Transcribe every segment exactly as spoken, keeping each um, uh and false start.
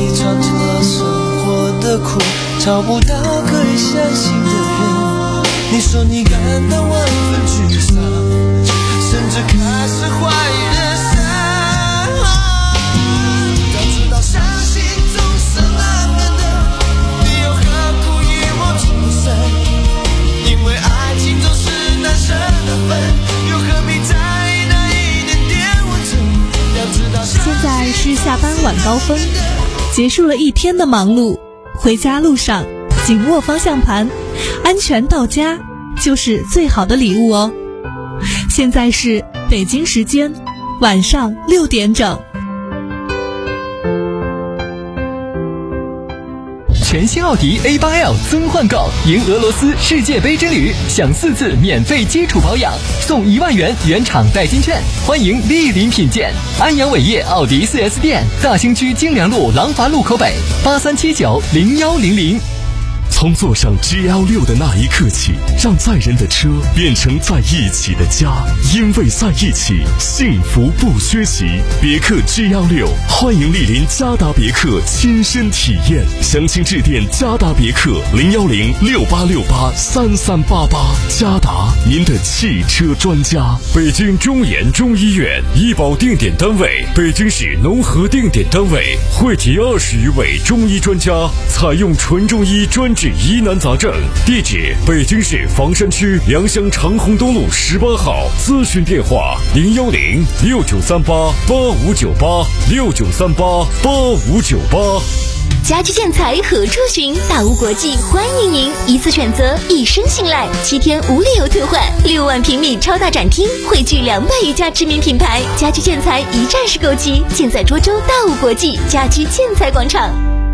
你尝尽了生活的苦，找不到可以相信的人。你说你感到万分沮丧，甚至开始怀疑人生。早知道相信总是难免的，你又何苦与我重生？因为爱情总是难舍难分，又何必在意那一点点温存？要知道现在是下班晚高峰，结束了一天的忙碌，回家路上紧握方向盘，安全到家就是最好的礼物哦。现在是北京时间晚上六点整。 全新奥迪 A 八 L 增换购，赢俄罗斯世界杯之旅，享四次免费基础保养，送一万元原厂代金券，欢迎莅临品鉴。安阳伟业奥迪 四 S 店，大兴区金良路廊坊路口北，八三七九零幺零零。 从坐上 G L 六 的那一刻起，让载人的车变成在一起的家，因为在一起，幸福不缺席。别克 G L 六，欢迎莅临嘉达别克亲身体验，详情致电嘉达别克零幺零六八六八三三八八。嘉达，您的汽车专家。 北京中研中医院医保定点单位，北京市农合定点单位，汇集二十余位中医专家，采用纯中医专治疑难杂症。地址：北京市房山区良乡长虹东路十八号。咨询电话：零幺零六九三八八五九八六九三八八五九八。 家居建材何处寻？大屋国际欢迎您，一次选择，一生信赖，七天无理由退换，六万平米超大展厅，汇聚两百余家知名品牌，家居建材一站式购齐，建在涿州大屋国际家居建材广场。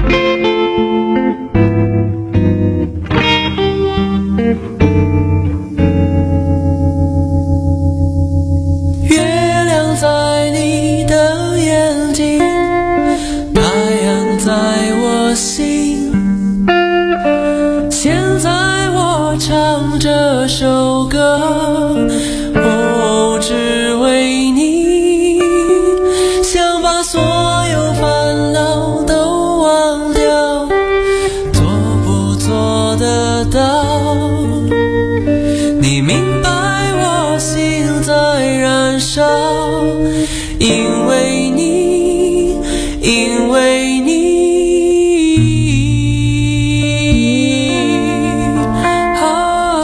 月亮在你的眼睛，太阳在我心，现在我唱这首歌，哦，只为你，想把所有烦恼都忘掉，做不做得到？你明白我心在燃烧，因为你，因为你，啊，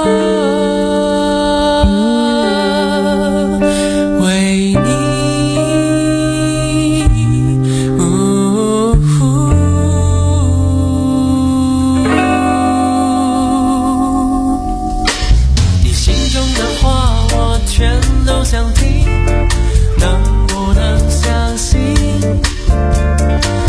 为你，呜呼，你心中的话我全都想听，能不能相信？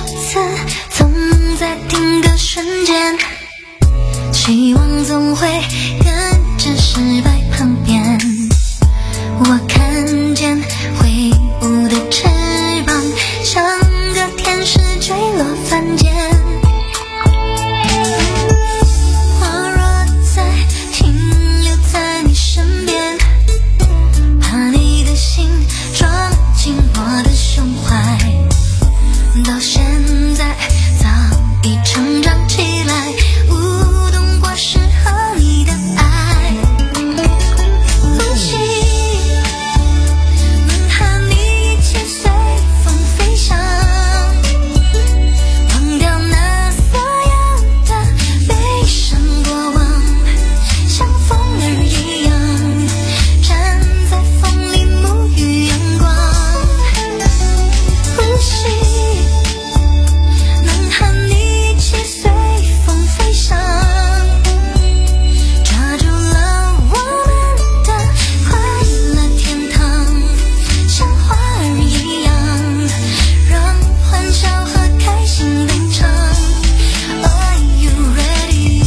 子总在定格瞬间，希望总会跟着失败旁边。我看见挥舞的翅膀，像个天使坠落凡间。我若再停留在你身边，把你的心装进我的胸怀，到现在早已成长起来，无动过适合你的爱。呼吸能和你一起随风飞翔，忘掉那所有的悲伤过往，像风儿一样站在风里沐浴阳光。呼吸能和你一起随风飞翔，抓住了我们的快乐天堂，像花儿一样让欢笑和开心登场。 Are you ready?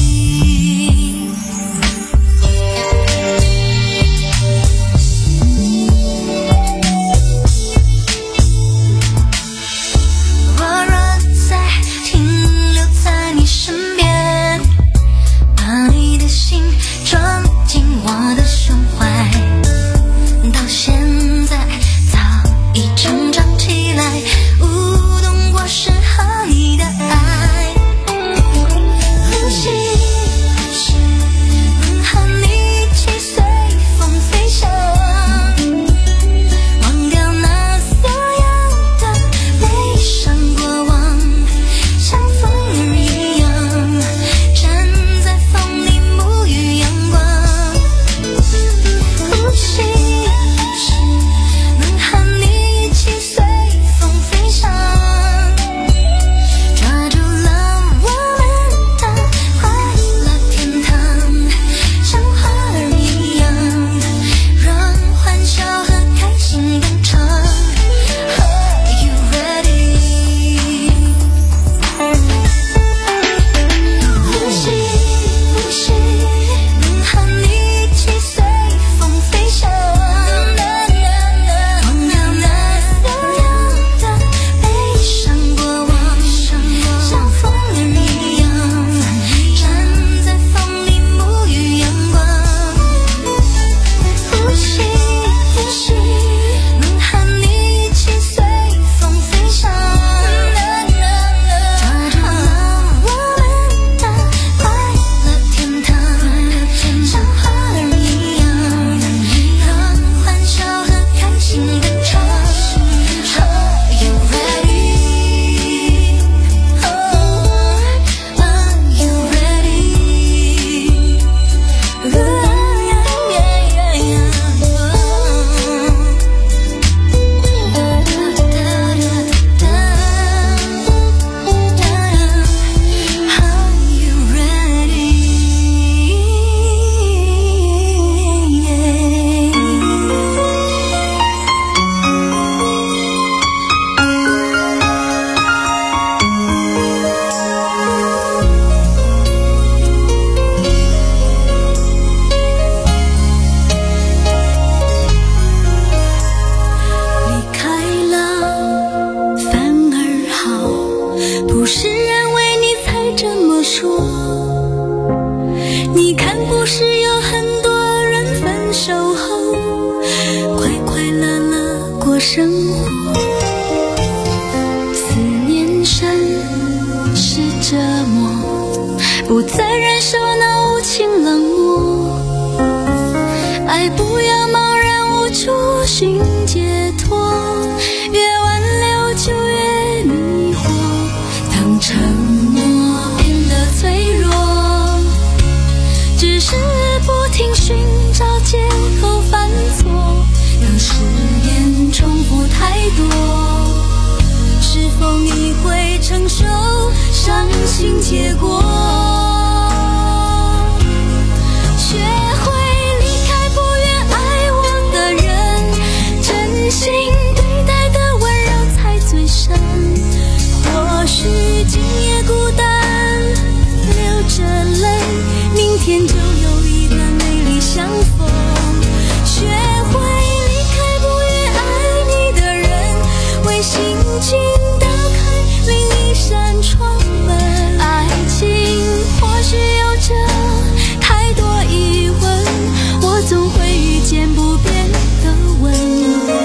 我若再停留在你身边，把你的心装进我的胸怀，到现在早已成长起来，无动过适合你的爱。呼吸能和你一起随风飞翔，忘掉那所有的悲伤过往，像风儿一样站在风里沐浴阳光。呼吸能和你一起随风飞翔，抓住了我们的快乐天堂，像花儿一样让欢笑和开心登场。Are you ready? 呼吸呼吸能和你一起随风飞翔，忘掉那所有的悲伤过往，像风儿一样站在风里沐浴阳光。呼吸呼吸能和你一起随风飞翔，抓住了我们的快乐天堂，像花儿一样让欢笑和开心登场。Are you ready? Oh, are you ready? Ooh, yeah, yeah, yeah, yeah. Da, da, da, da, da. Are you ready?生活，思念深是折磨，不再忍受那无情冷漠，爱不要贸然无处寻解脱，越挽留就越迷惑，当沉默变得脆弱，只是不停寻找借口犯错，让誓言重复太多，是否你会承受伤心结果？学会离开不愿爱我的人，真心对待的温柔才最深。或许今夜孤单流着泪，明天就有一段美丽相逢。学会离开不愿爱你的人，为心情打开另一扇窗门。爱情或许有着太多疑问，我总会遇见不变的吻。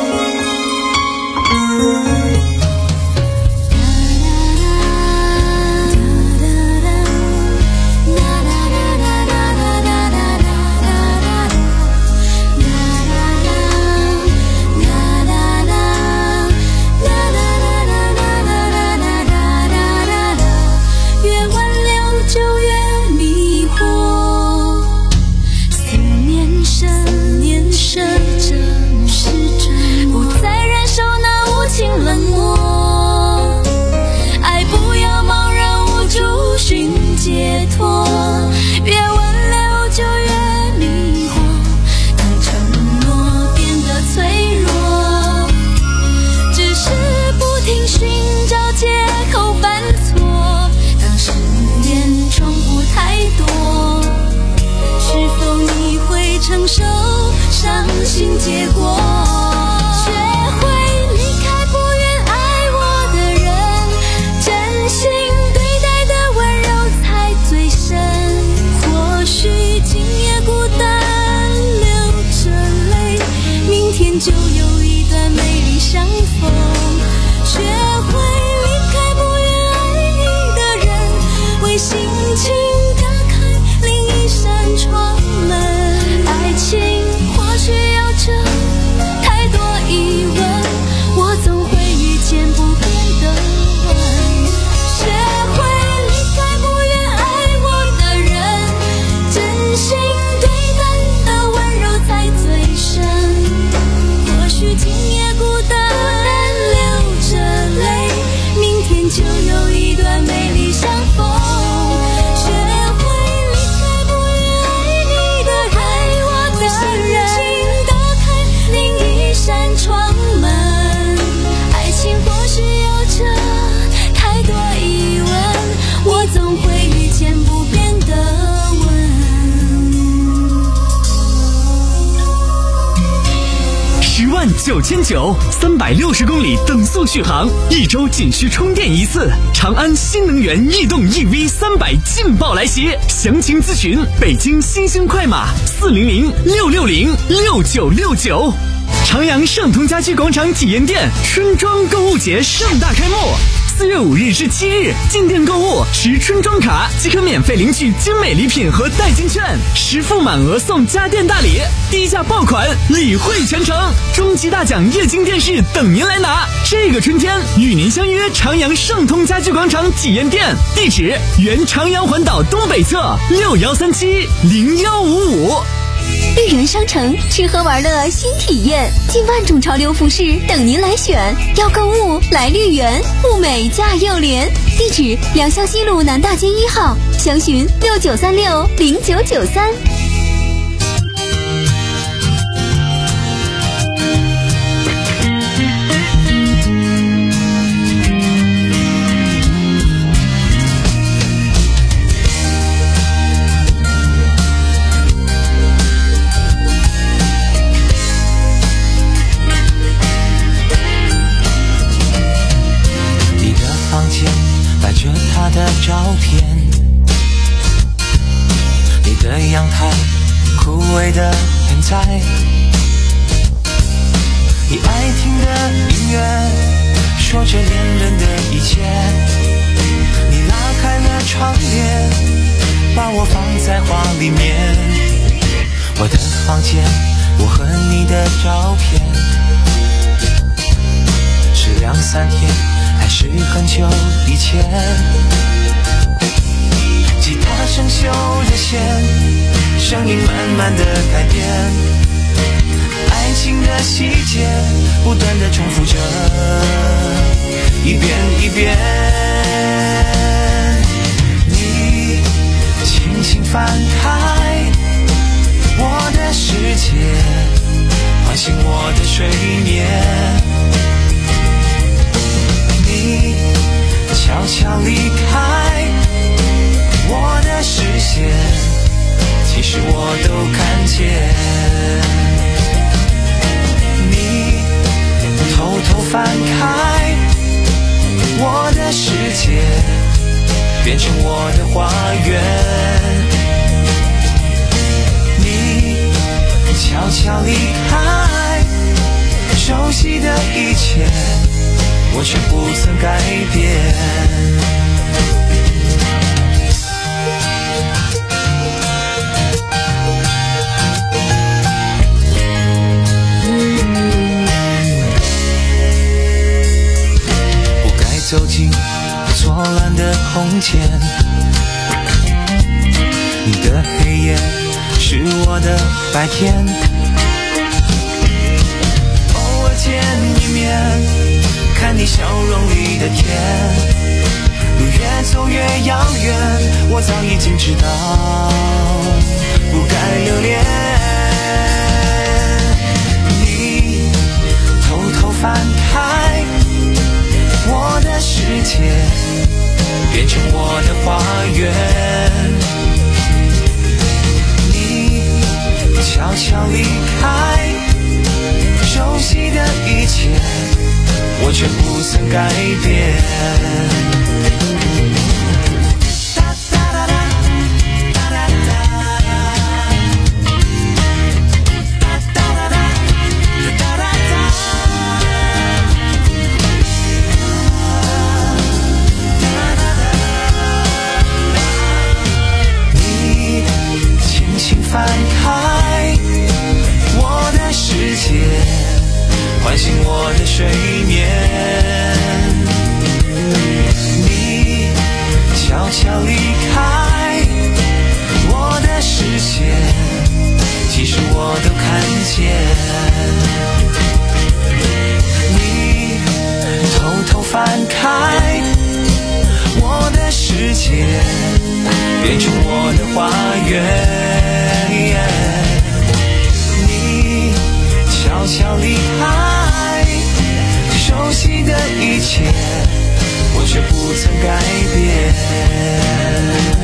承受伤心结果，学会离开不愿爱我的人，真心对待的温柔才最深。或许今夜孤单流着泪，明天就有一段美丽相逢。学会离开不愿爱你的人，为心情打开另一扇窗门。爱情或许有着太多疑问，我总会遇见不变的吻。学会离开不愿爱我的人，真心对待的温柔才最深。或许今夜孤单流着泪，明天就有一段美丽相逢。窗门，爱情或许有着太多疑问，我总会遇见不变的吻。 十万九千九，三百六十公里等速续航，一周仅需充电一次。长安新能源逸动 E V 三百劲爆来袭，详情咨询北京新兴快马四零零六六零六九六九。长阳盛通家居广场体验店春装购物节盛大开幕，四月五日至七日，进店购物持春装卡即可免费领取精美礼品和代金券，实付满额送家电大礼，低价爆款，礼惠全程，终极大奖液晶电视等您来拿。这个春天与您相约长阳盛通家居广场体验店，地址原长阳环岛东北侧六幺三七零幺五五。 绿园商城吃喝玩乐新体验，近万种潮流服饰等您来选。要购物来绿园，物美价又廉。地址良校西路南大街一号，详询六九三六零九九三。 的照片，你的阳台枯萎的盆栽，你爱听的音乐说着恋人的一切，你拉开了窗帘把我放在画里面，我的房间，我和你的照片，是两三天还是很久以前，吉他生锈的弦，声音慢慢的改变，爱情的细节不断的重复着，一遍一遍，你轻轻翻开我的世界，唤醒我的睡眠，你悄悄离开我的视线，其实我都看见。你偷偷翻开我的世界，变成我的花园。你悄悄离开熟悉的一切，我却不曾改变。走进错乱的空间，你的黑夜是我的白天，偶尔见一面，看你笑容里的甜，路越走越遥远，我早已经知道不该留恋。你偷偷翻开我的世界，变成我的花园。你悄悄离开熟悉的一切，我却不曾改变。翻开我的世界，唤醒我的睡眠。你悄悄离开我的视线，其实我都看见。你偷偷翻开我的世界，变成我的花园。你悄悄离开熟悉的一切，我却不曾改变。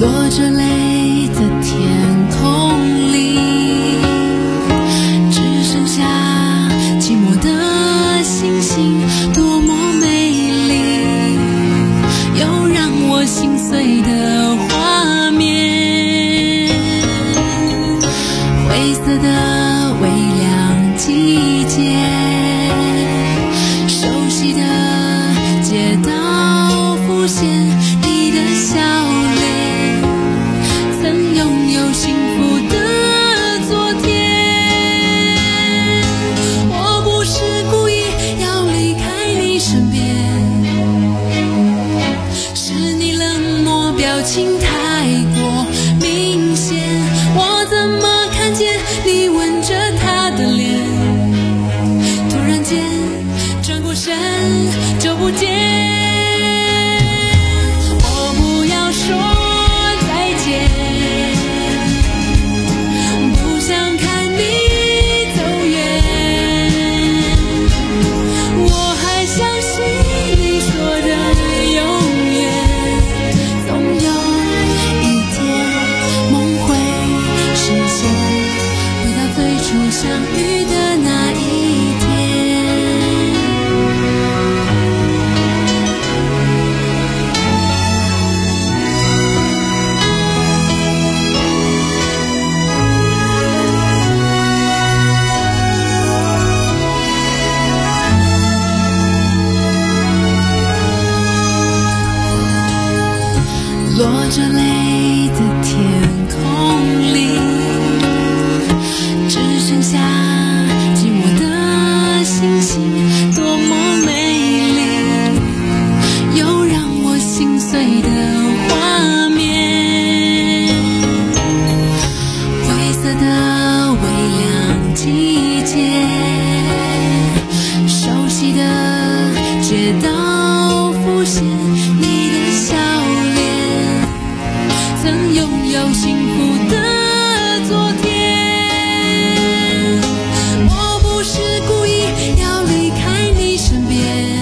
落着泪的天空里，只剩下寂寞的星星，多么美丽，又让我心碎的画面，灰色的微凉季节，熟悉的街道浮现你的笑脸，曾拥有幸福的昨天。我不是故意要离开你身边，是你冷漠表情太过明显，我怎么看见你吻着他的脸，突然间转过身就不见。我不要说再见，不想看你走远，我还相信你说的永远，总有一天梦会实现，回到最初相遇的那一天。落着泪的天空里，只剩下寂寞的星星，多么美丽，又让我心碎的画面，灰色的微凉季节，熟悉的街道浮现你的笑脸，曾拥有幸福的昨天。我不是故意要离开你身边，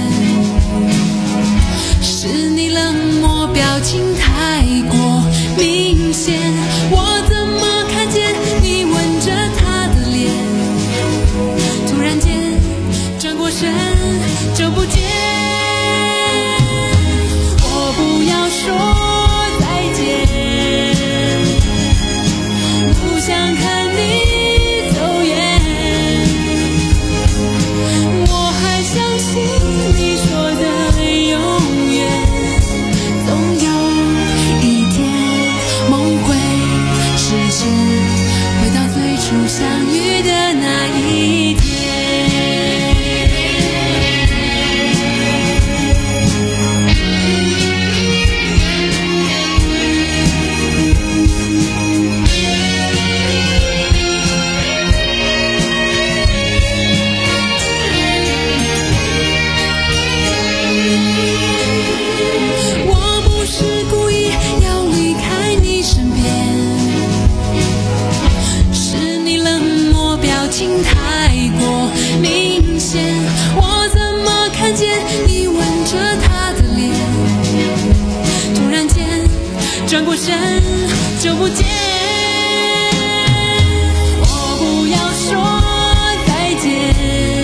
是你冷漠表情太过明显，我怎么看见你吻着他的脸，突然间转过身就不见。我不要说再见，不想看你走远，我还相信你说的永远，总有一天梦会实现，回到最初相遇的那一天。我不是故意要离开你身边，是你冷漠表情太过明显，我怎么看见你吻着他的脸，突然间转过身就不见。我不要说再见，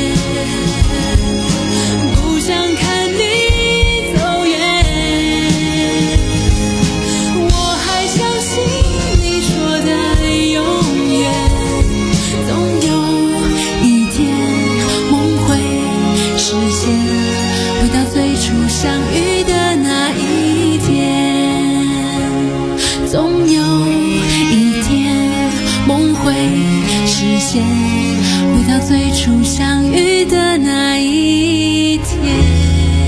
不想看你走远，我还相信你说的永远，总有一天梦会实现，回到最初相遇的那一天，总有一天梦会实现，回到最初相遇的那一天。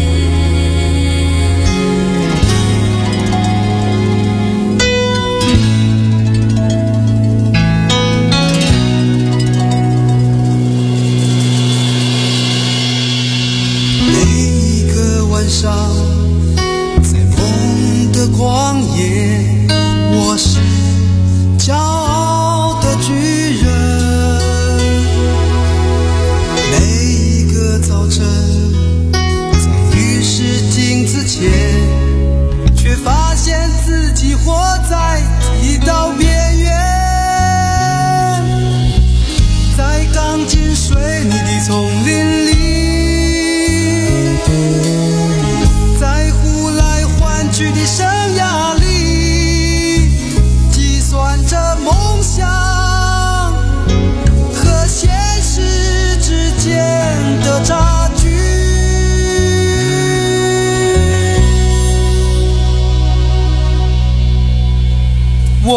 每一个晚上，在梦的旷野，我是骄傲的巨人。每一个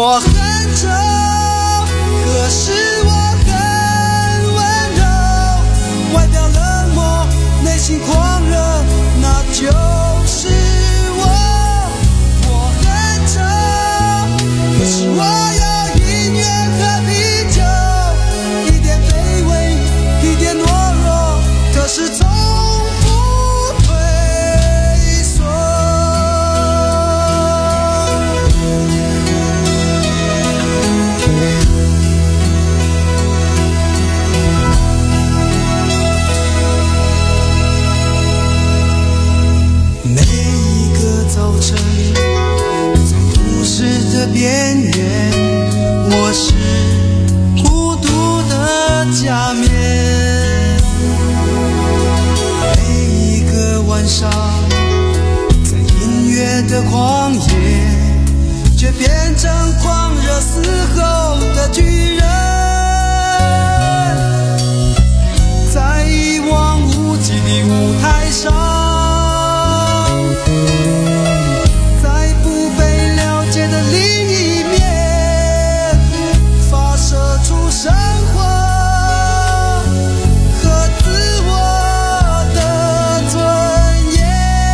我很丑，可是我很温柔，外表冷漠，内心狂热，那就是我。我很丑，可是我有音乐和啤酒，一点卑微，一点懦弱，可是从不退缩。每一个早晨，在都市的边缘，我是孤独的假面。每一个晚上，在音乐的旷野，却变成狂热嘶吼的巨人。在一望无际的舞台上，在不被了解的另一面，发射出生活和自我的尊严。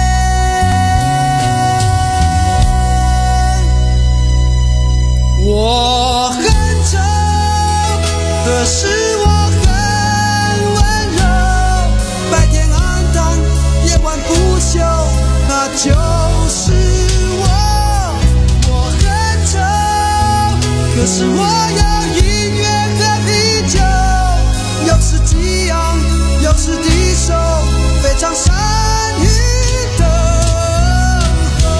我很丑，可是我很温柔，白天暗淡，夜晚不休，那就是我。我很丑，可是我有音乐和啤酒，有时激昂，有时低收，非常善于等候。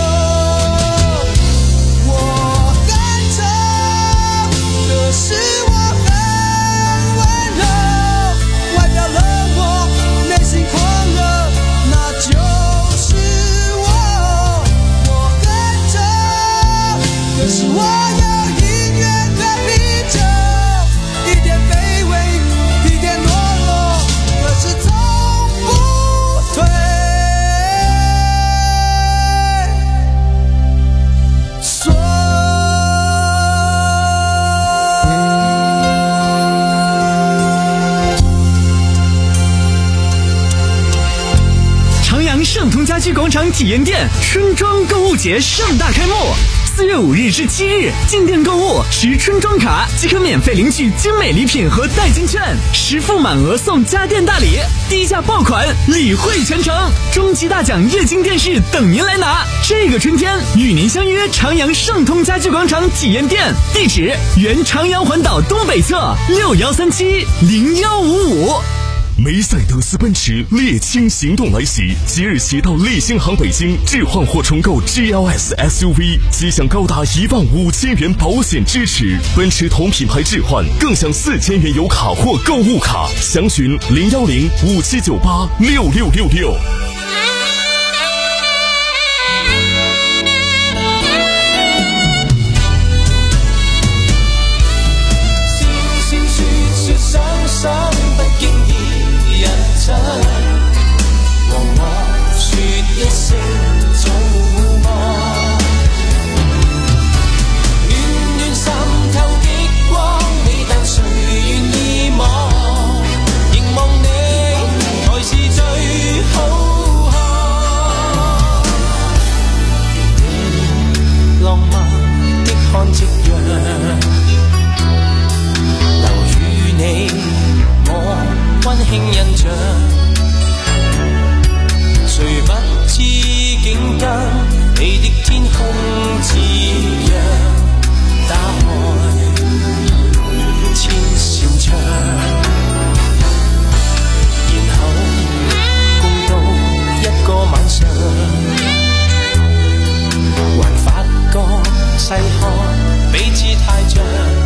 我很丑，可是我很温柔，外表冷漠，内心狂热，那就是我。我很丑，可是我有音乐和啤酒，一点卑微，一点懦弱，可是从不退缩。 长阳盛通家居广场体验店春装购物节盛大开幕，四月五日至七日，进店购物持春装卡即可免费领取精美礼品和代金券，实付满额送家电大礼，低价爆款，礼惠全程，终极大奖液晶电视等您来拿。这个春天与您相约长阳盛通家居广场体验店，地址原长阳环岛东北侧六幺三七零幺五五。 梅赛德斯奔驰猎青行动来袭，即日起到立新行北京置换或重购 G L S S U V， 即享高达一万五千元保险支持。奔驰同品牌置换更享四千元油卡或购物卡，详询零幺零五七九八六六六六。 和我說一聲早安，暖暖滲透的光，你但誰願意望？凝望你才是最好看。你浪漫的看夕陽，留與你我溫馨印象。誰不知竟跟你的天空似樣，打開千扇窗，然後共度一個晚上，還發覺細看彼此太像，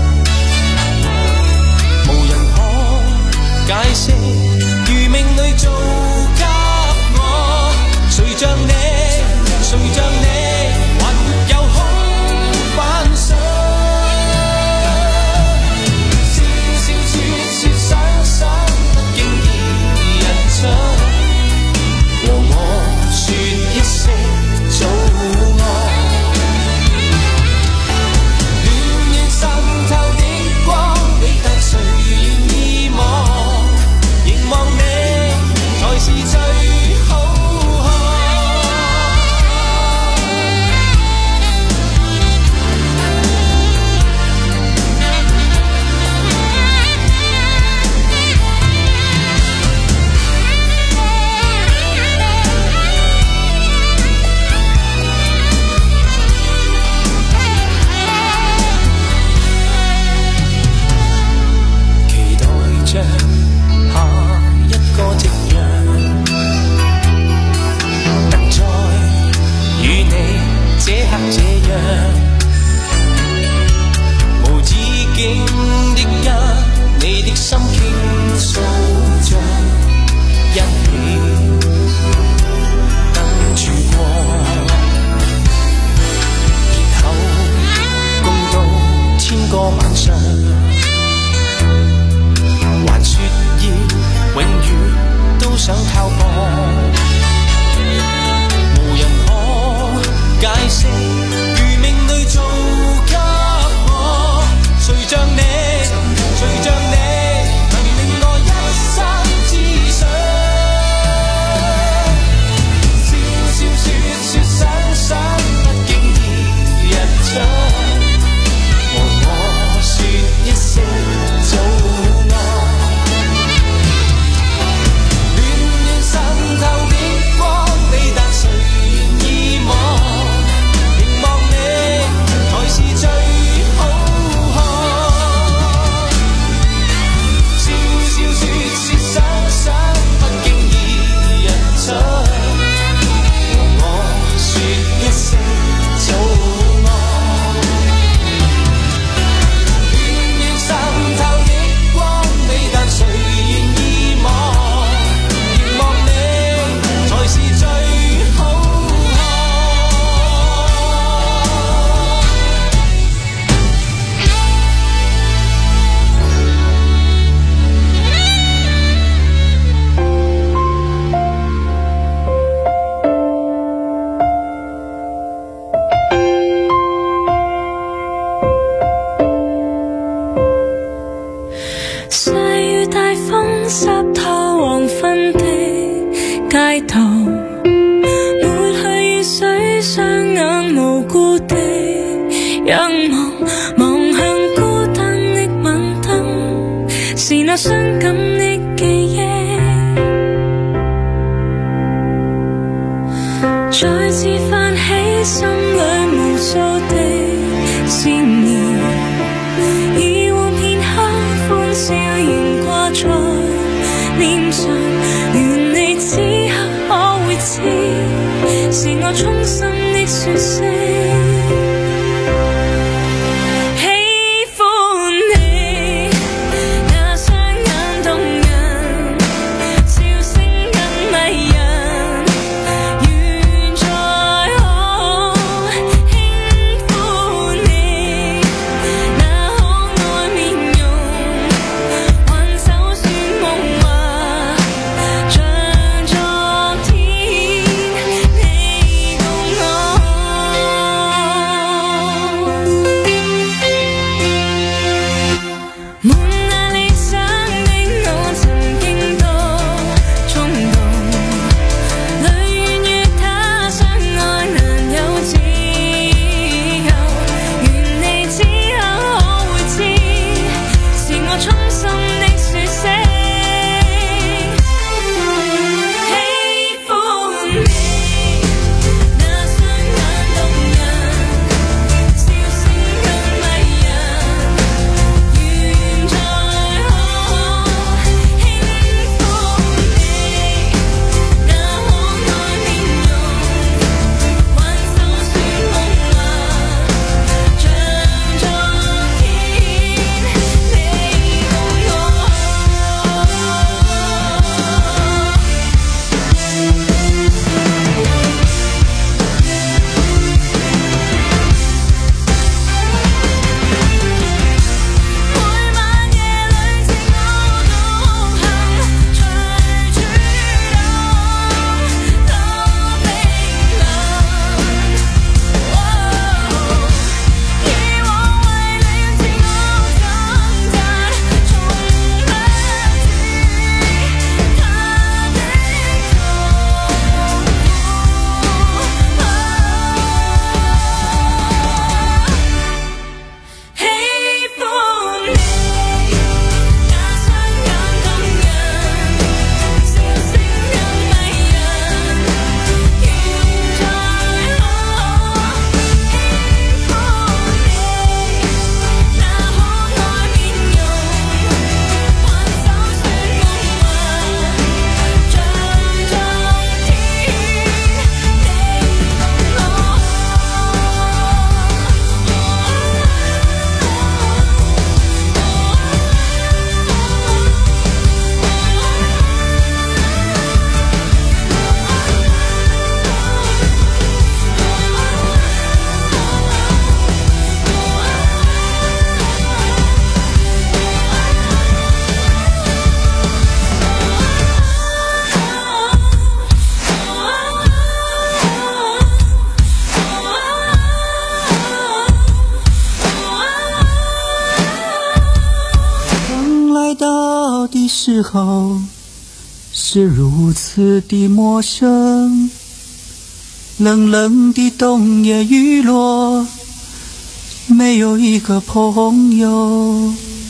無人可解釋，如命裏做給我，誰像你，誰像你，還沒有空幻想。笑笑說說想想，不經意人唱，和我說一聲早安。暖故地仰望，望向孤單的晚燈，是那傷感的記憶，再次泛起心裏無數的思念，以往片刻歡笑仍掛在臉上，願你此刻可會知，是我衷心的說聲时候是如此的陌生，冷冷的冬夜雨落，没有一个朋友。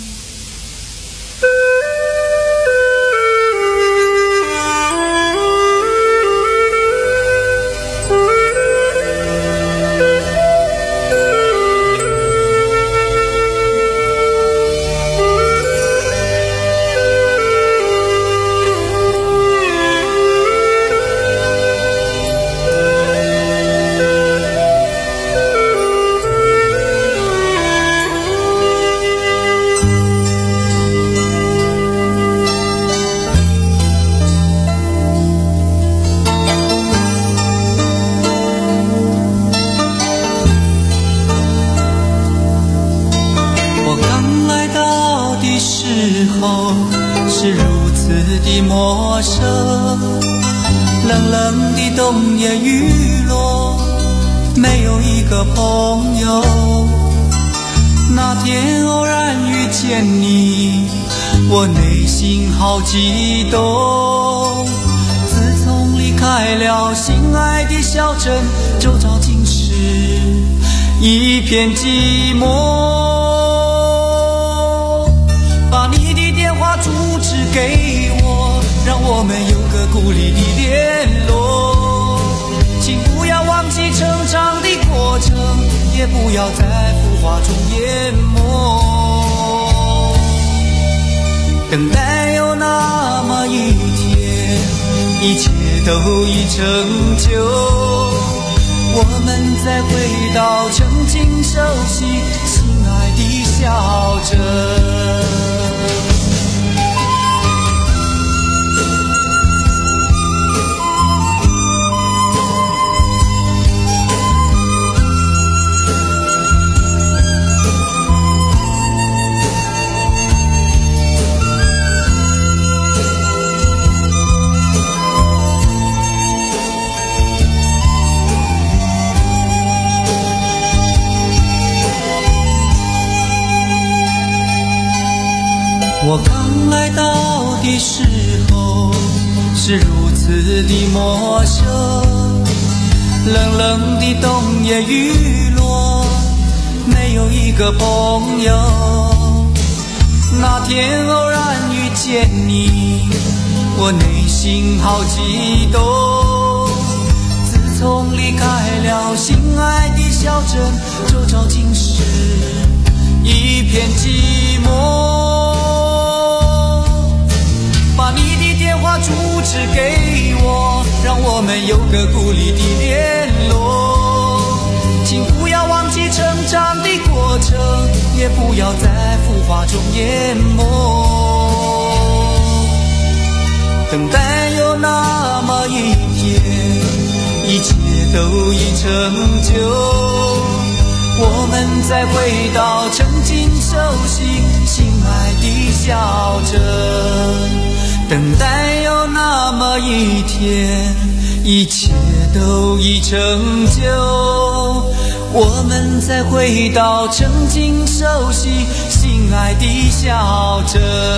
是如此的陌生，冷冷的冬夜雨落，没有一个朋友。那天偶然遇见你，我内心好激动。自从离开了心爱的小镇，周遭尽是一片寂寞。把你的电话住址给我，让我们有个故里的联络。请不要忘记成长的过程，也不要在浮华中淹没。等待有那么一天，一切都已成就，我们再回到曾经熟悉，心爱的笑着。我刚来到的时候是如此的陌生，冷冷的冬夜雨落，没有一个朋友。那天偶然遇见你，我内心好激动。自从离开了心爱的小镇，周遭尽是一片寂寞。把你的电话住址给我，让我们有个故里的联络。请不要忘记成长的过程，也不要在浮华中淹没。等待有那么一天，一切都已成就，我们再回到曾经熟悉，心爱的笑着。等待有那么一天，一切都已成就，我们再回到曾经熟悉，心爱的笑着。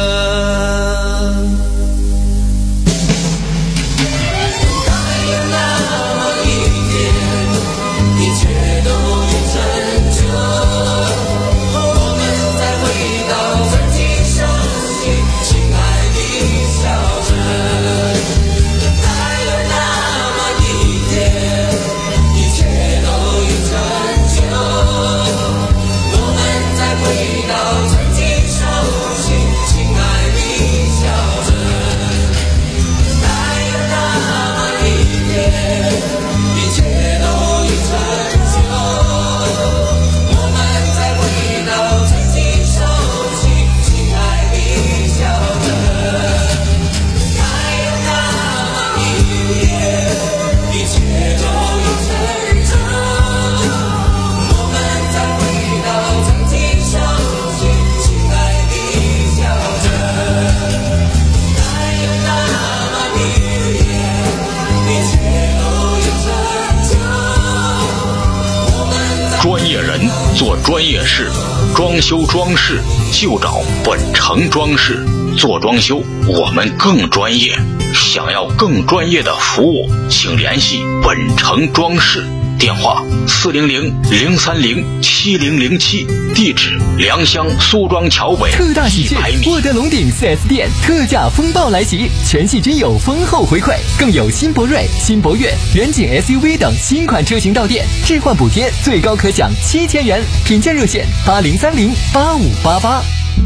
做专业事，装修装饰就找本城装饰。做装修我们更专业，想要更专业的服务，请联系本城装饰。电话四零零零三零七零零七，地址良乡苏庄桥北特大喜讯，沃德龙鼎 四 S 店特价风暴来袭，全系均有丰厚回馈，更有新博瑞、新博越、远景 S U V 等新款车型到店，置换补贴最高可享七千元，品鉴热线八零三零八五八八。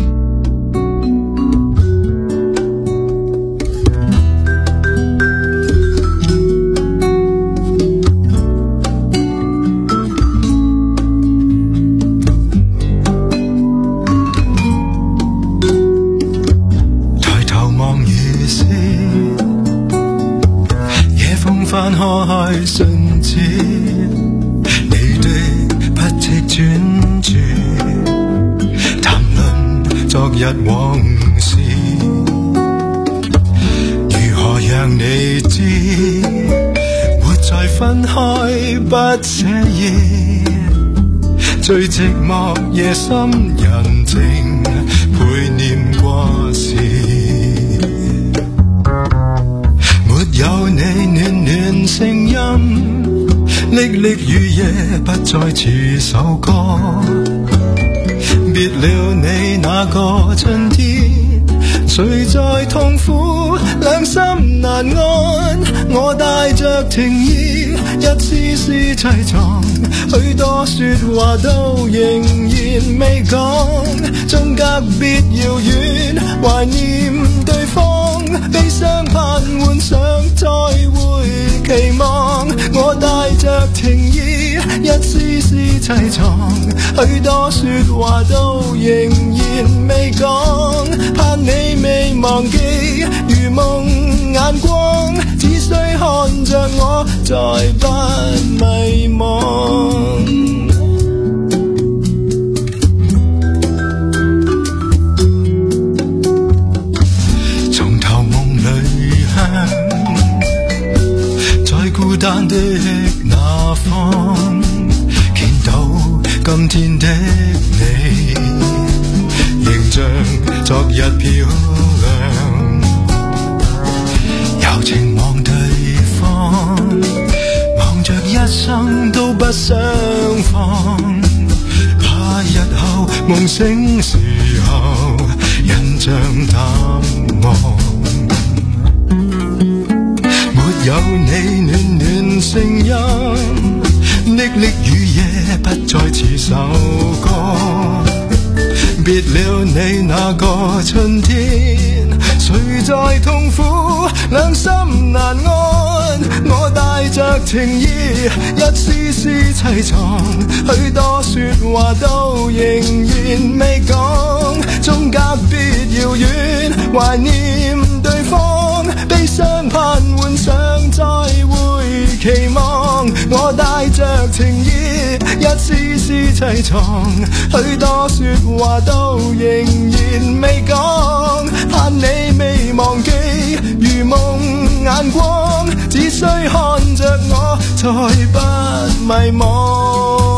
翻開信紙，你的不斥專注，談論昨日往事，如何讓你知，活在分開不捨意，最寂寞夜深人靜，陪念過時。有你暖暖聲音， 歷歷雨夜不再似首歌，別了你那個春天，誰在痛苦兩心難安，我帶着情意一絲絲凄愴，許多說話都仍然未講，縱隔別遙遠，懷念對方，悲傷盼幻想再會期望，我帶着情意一絲絲凄愴，許多說話都仍然未講，盼你未忘記如夢眼光，只需看着我再不迷茫。孤單的那方，見到今天的你，形象昨日漂亮，柔情望對方，望着一生都不相放，怕日後夢醒時候印象淡忘，有你暖暖聲音，歷歷雨夜不再似首歌，別了你那個春天，誰在痛苦兩心難安，我帶着情意一絲絲凄愴，許多說話都仍然未講，縱隔別遙遠，懷念對方，悲傷盼幻想再會期望，我帶着情意一絲絲凄愴，許多說話都仍然未講，盼你未忘記如夢眼光，只需看着我再不迷茫。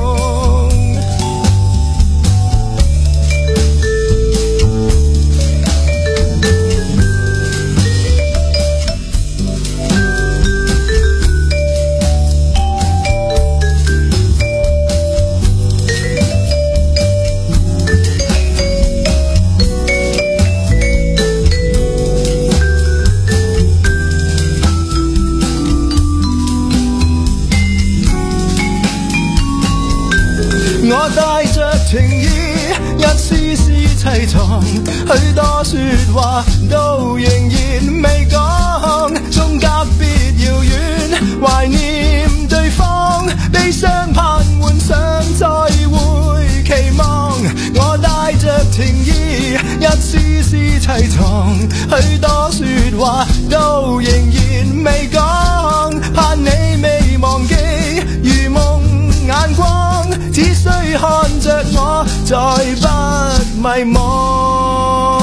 我帶着情意一絲絲凄愴，許多說話都仍然未講，縱隔別遙遠，懷念對方，悲傷盼幻想再會期望，我帶着情意一絲絲凄愴，許多說話都仍然未講，盼你未忘記如夢眼光，只需看着我再不迷茫。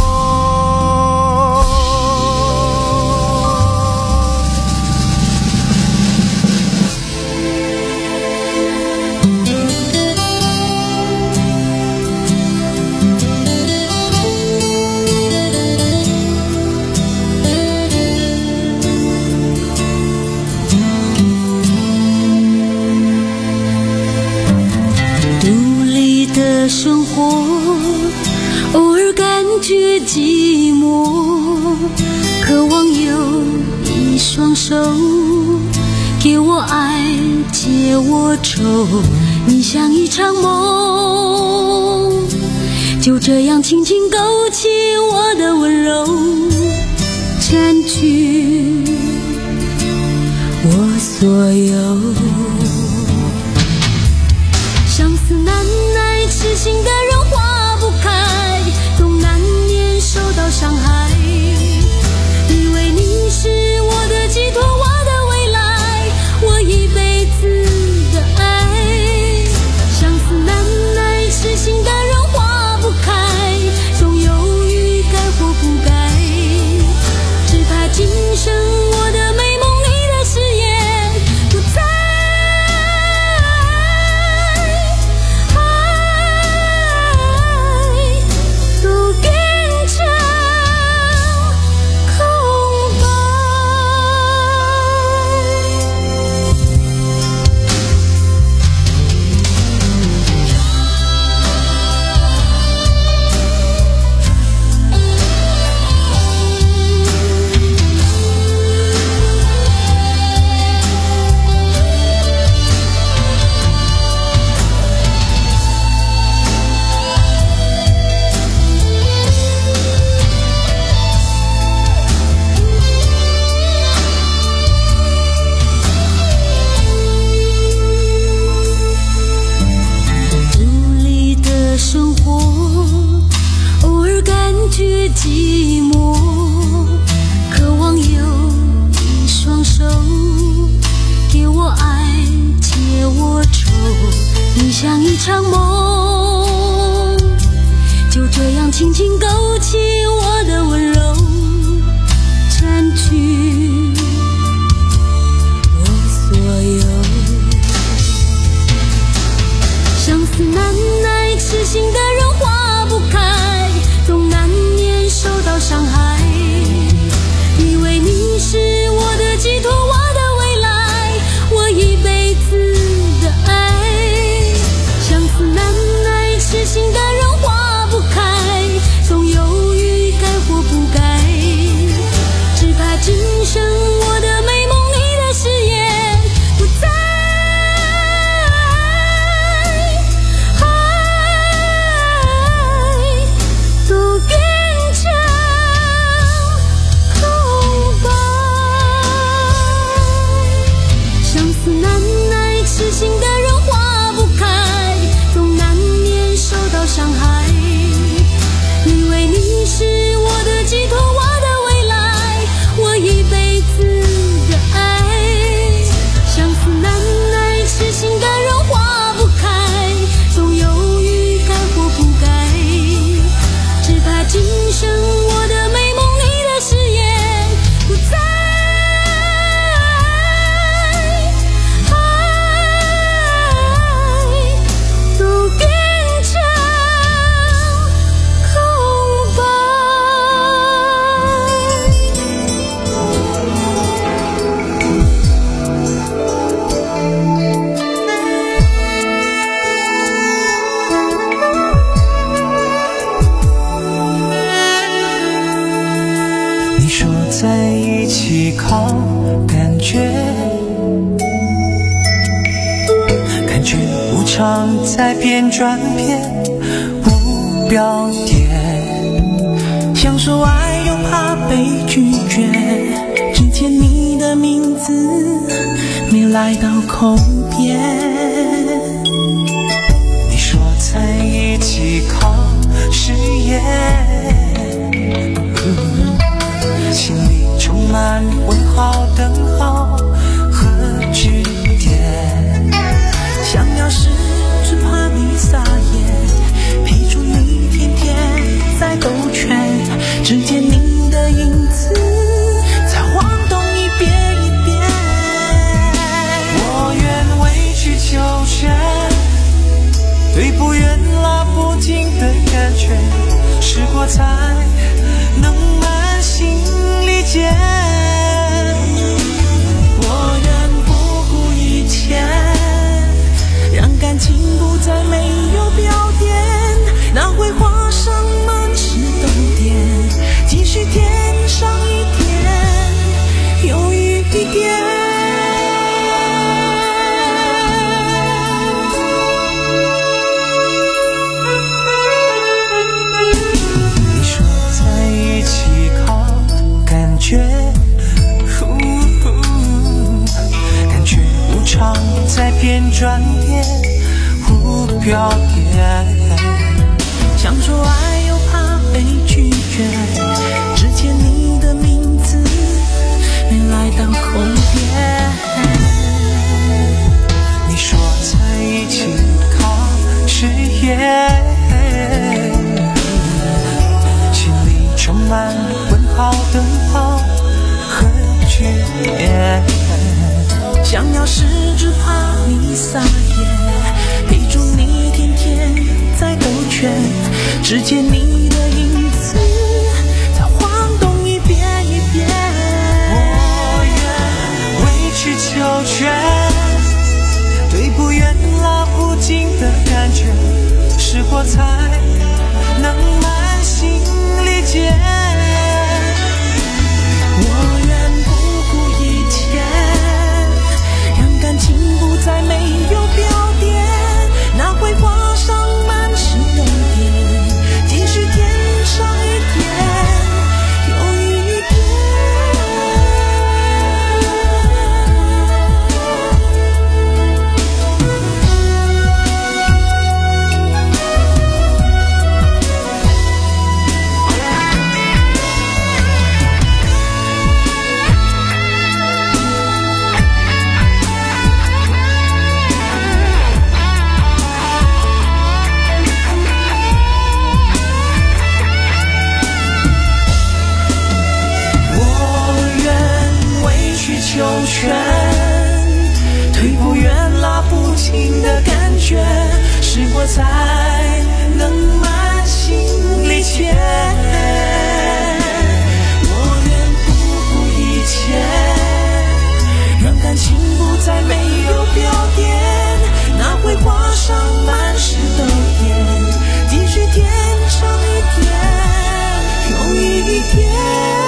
的生活偶尔感觉寂寞，渴望有一双手给我爱解我愁，你像一场梦，就这样轻轻勾起我的温柔，占据我所有，相思难耐，痴心的人花不开，总难免受到伤害，以为你是我的寄托，我的未来，我一辈子的爱，相思难耐，痴心的人花不开，总犹豫该或不该，只怕今生我的美梦里的誓言不再爱。 一场梦，就这样轻轻勾起我的温柔，占据我所有。相思难耐，痴心的人化不开，总难免受到伤害。以为你是我的寄托，我的未来，我一辈子的爱。相思难耐，痴心的人化不开，总犹豫该或不该，只怕今生我的美梦里的誓言不再。痴心的人化不开，总难免受到伤害。以为你是我的寄托，我的未来，我一辈子的爱。相思难耐，痴心的人化不开，总犹豫该或不该，只怕今生我的美梦里的誓言不再。 在一起靠感觉，感觉无常在变转变无标点，享受爱又怕被拒绝，只见你的名字没来到口边。你说在一起靠誓言，心里充满问号、等号和句点，想要试，只怕你撒野，陪住你天天在兜圈，只见你的影子在晃动一遍一遍。我愿委曲求全，对不愿拉不紧的感觉，试过才能满心理解。我愿不顾一切，让感情不再没有标点，那会画上满是冬天，继续添上一点又一点。你说在一起靠感觉，感觉无常在变转变无标点，享受爱又怕被拒绝，只见你的名字没来到口边。你说在一起靠誓言，心里充满问号、等号和句点，想要试，只怕你撒野，陪住你天天在兜圈，只见你的影子在晃动一遍一遍。我愿委曲求全，对不愿拉不紧的感觉，试过才能满心理解。我愿不顾一切，让感情不再没有标点，那会画上满是冬天，继续添上一点又一点。 划不清的感觉，是我才能满心理解。我愿不顾一切，让感情不再没有标点，那会画上满是的眼，继续点上一点又一点。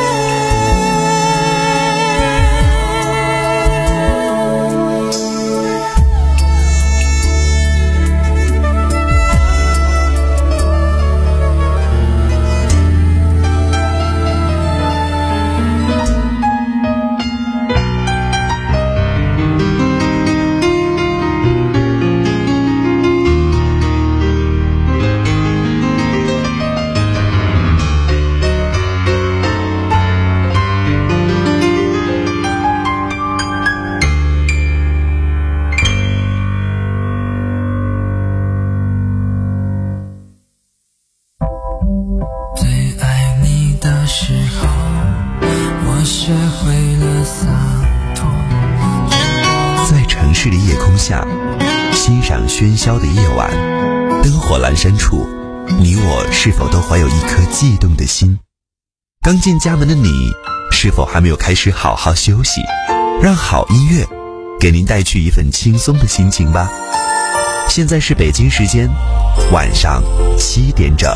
欣赏喧嚣的夜晚，灯火阑珊处，你我是否都怀有一颗悸动的心？刚进家门的你，是否还没有开始好好休息？让好音乐给您带去一份轻松的心情吧。现在是北京时间晚上七点整。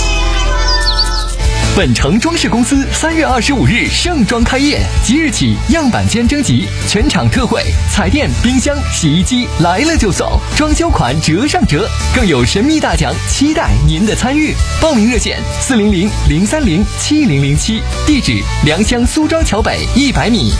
本城装饰公司三月二十五日盛装开业，即日起样板间征集，全场特惠，彩电、冰箱、洗衣机来了就送，装修款折上折，更有神秘大奖，期待您的参与。报名热线四零零零三零七零零七，地址良乡苏庄桥北一百米。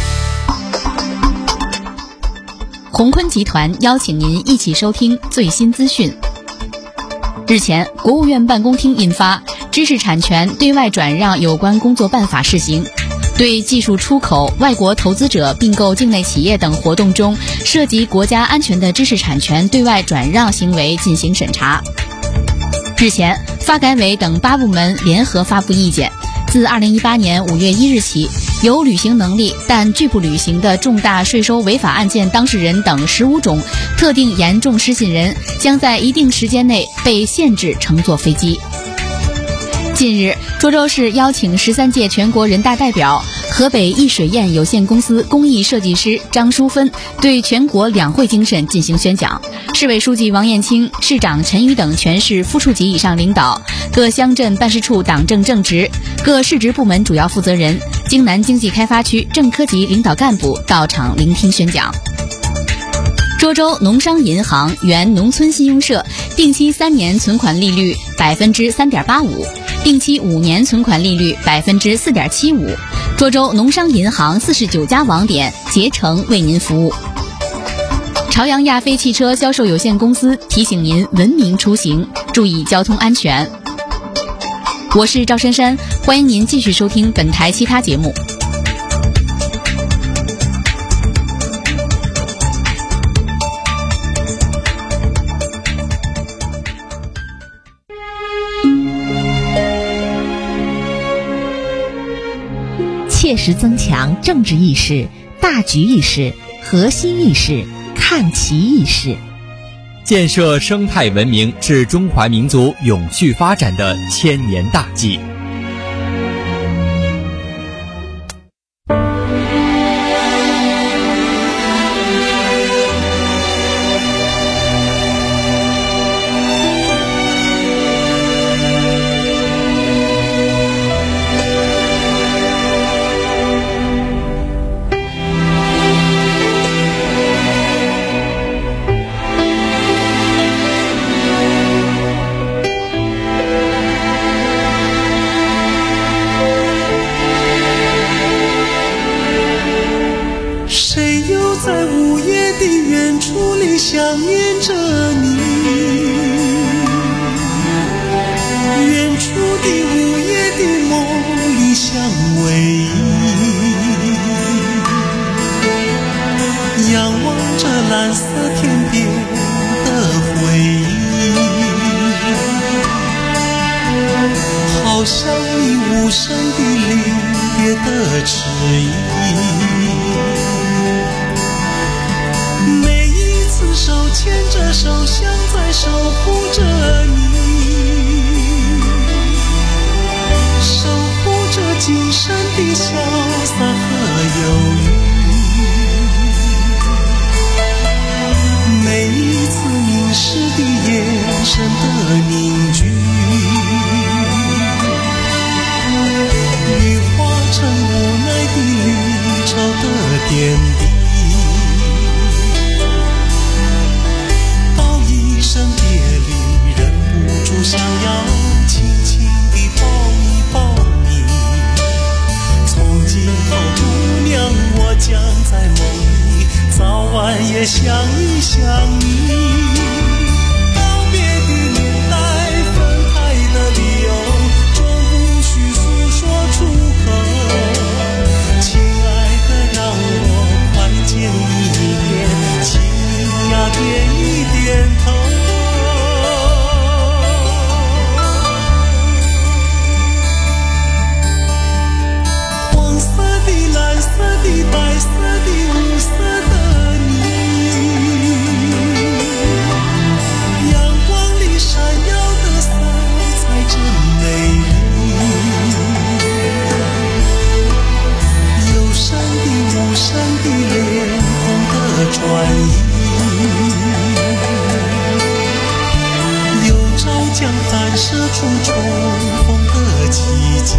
鸿坤集团邀请您一起收听最新资讯。日前，国务院办公厅印发《知识产权对外转让有关工作办法》试行，对技术出口、外国投资者并购境内企业等活动中涉及国家安全的知识产权对外转让行为进行审查。日前，发改委等八部门联合发布意见，自二零一八年五月一日起，有履行能力但拒不履行的重大税收违法案件当事人等十五种特定严重失信人，将在一定时间内被限制乘坐飞机。近日，涿州市邀请十三届全国人大代表、河北易水燕有限公司工艺设计师张淑芬对全国两会精神进行宣讲。市委书记王艳清、市长陈宇等全市副处级以上领导、各乡镇办事处党政正职、各市直部门主要负责人、京南经济开发区正科级领导干部到场聆听宣讲。涿州农商银行原农村信用社定期三年存款利率百分之三点八五，定期五年存款利率百分之四点七五。涿州农商银行四十九家网点竭诚为您服务。朝阳亚飞汽车销售有限公司提醒您文明出行，注意交通安全。我是赵珊珊，欢迎您继续收听本台其他节目。 切实增强政治意识、大局意识、核心意识、看齐意识， 建设生态文明是中华民族永续发展的千年大计。 想念着你，远处的午夜的梦里相偎依，仰望着蓝色天边的回忆，好像你无声的离别的迟疑，每一次手手相在守护着你，守护着今生的潇洒和忧郁。每一次凝视的眼神的凝聚，羽化成无奈的离愁的点滴。道一声别离，忍不住想要轻轻地抱一抱你。从今后姑娘，我将在梦里早晚也想一想你。告别的年代，分开的理由，终不需诉说出口。亲爱的，让我快见你一面，请你呀点一点头。黄色的、蓝色的、白色的、五色的你，阳光里闪耀的色彩真美丽。有声的、无声的、脸红的转移，有朝将反射出重逢的奇迹。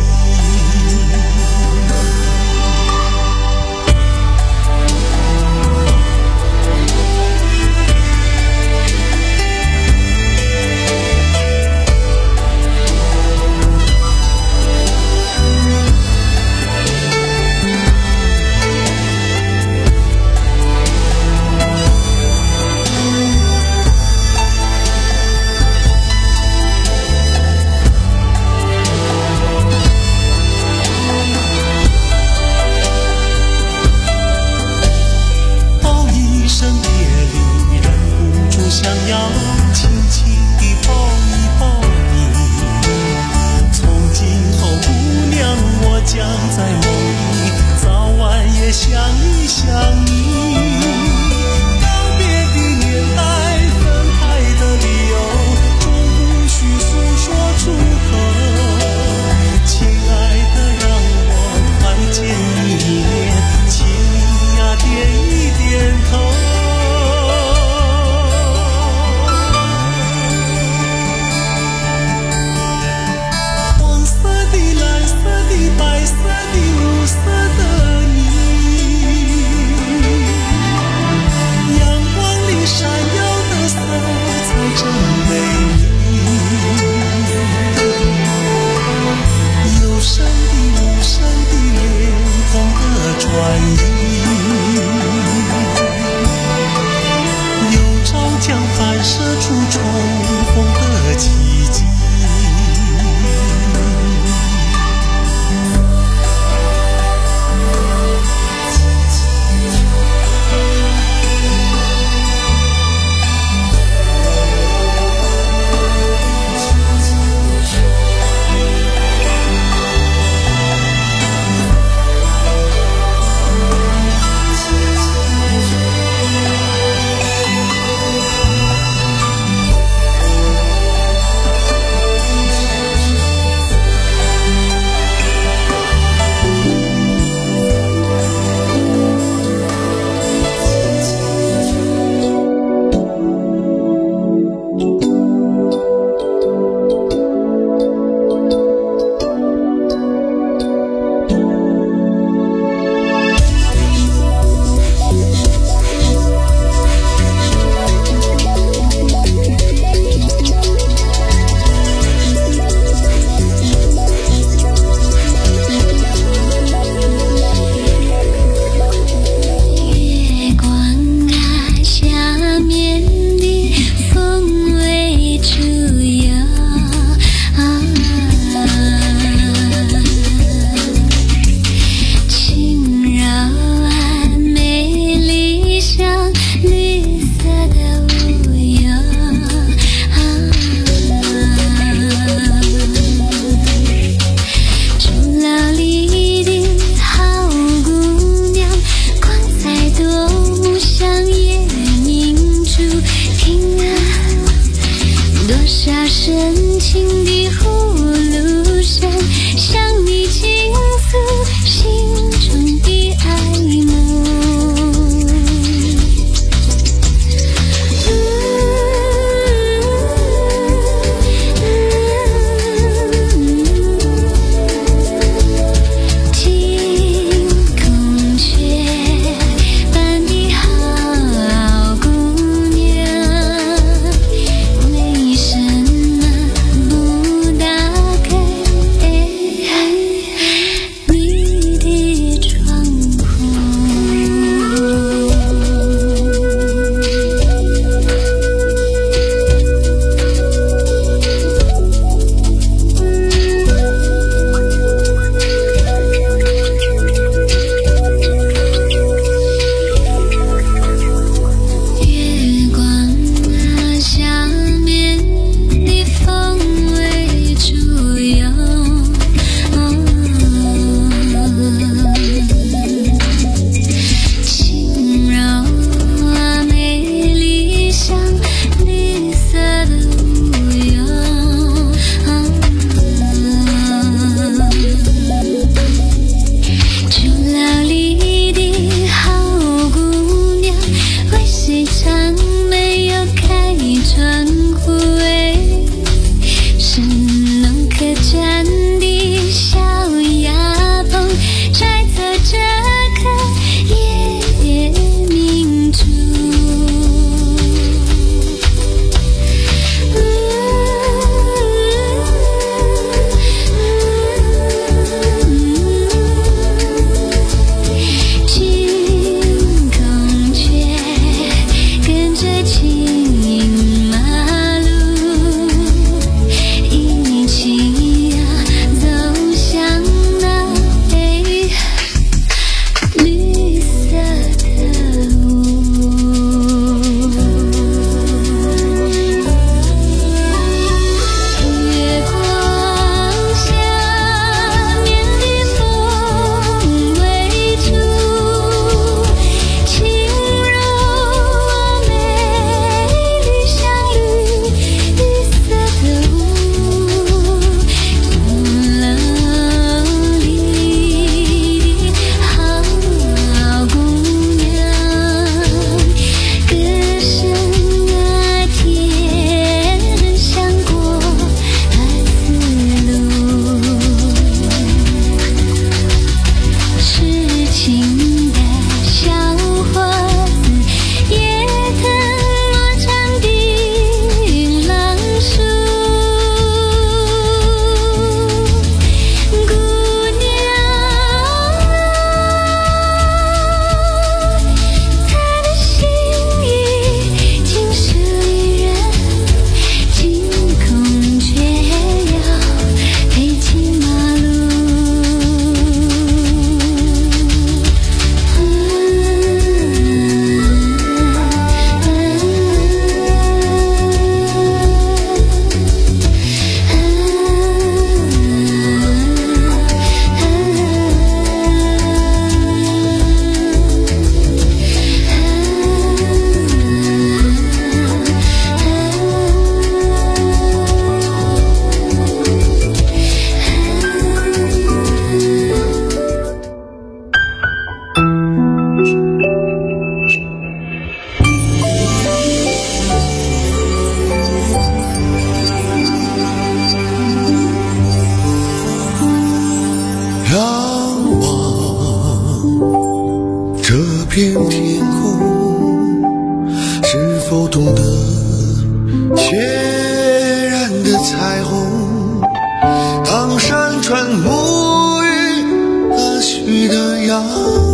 片天空，是否懂得血染的彩虹？当山川沐浴和煦的阳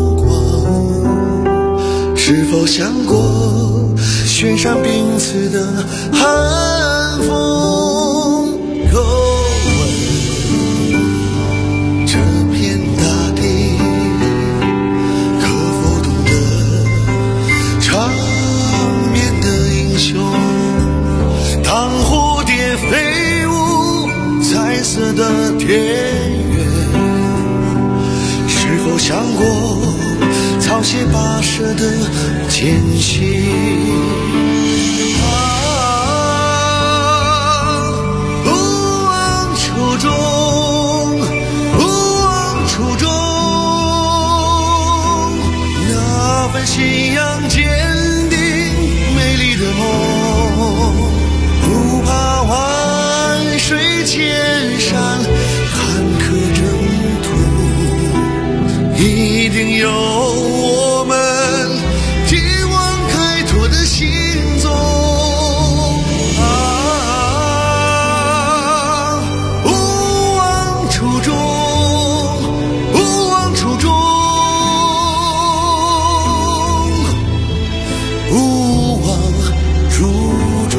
光，是否想过雪山冰刺的寒风？够问这片大地，可否懂得长眠的英雄？当蝴蝶飞舞彩色的田园，是否想过草鞋跋涉的艰辛？信仰坚定美丽的梦，不怕万水千山坎坷征途，一定有我们继往开拓的行踪啊！不忘初衷，不忘初衷，不忘初衷。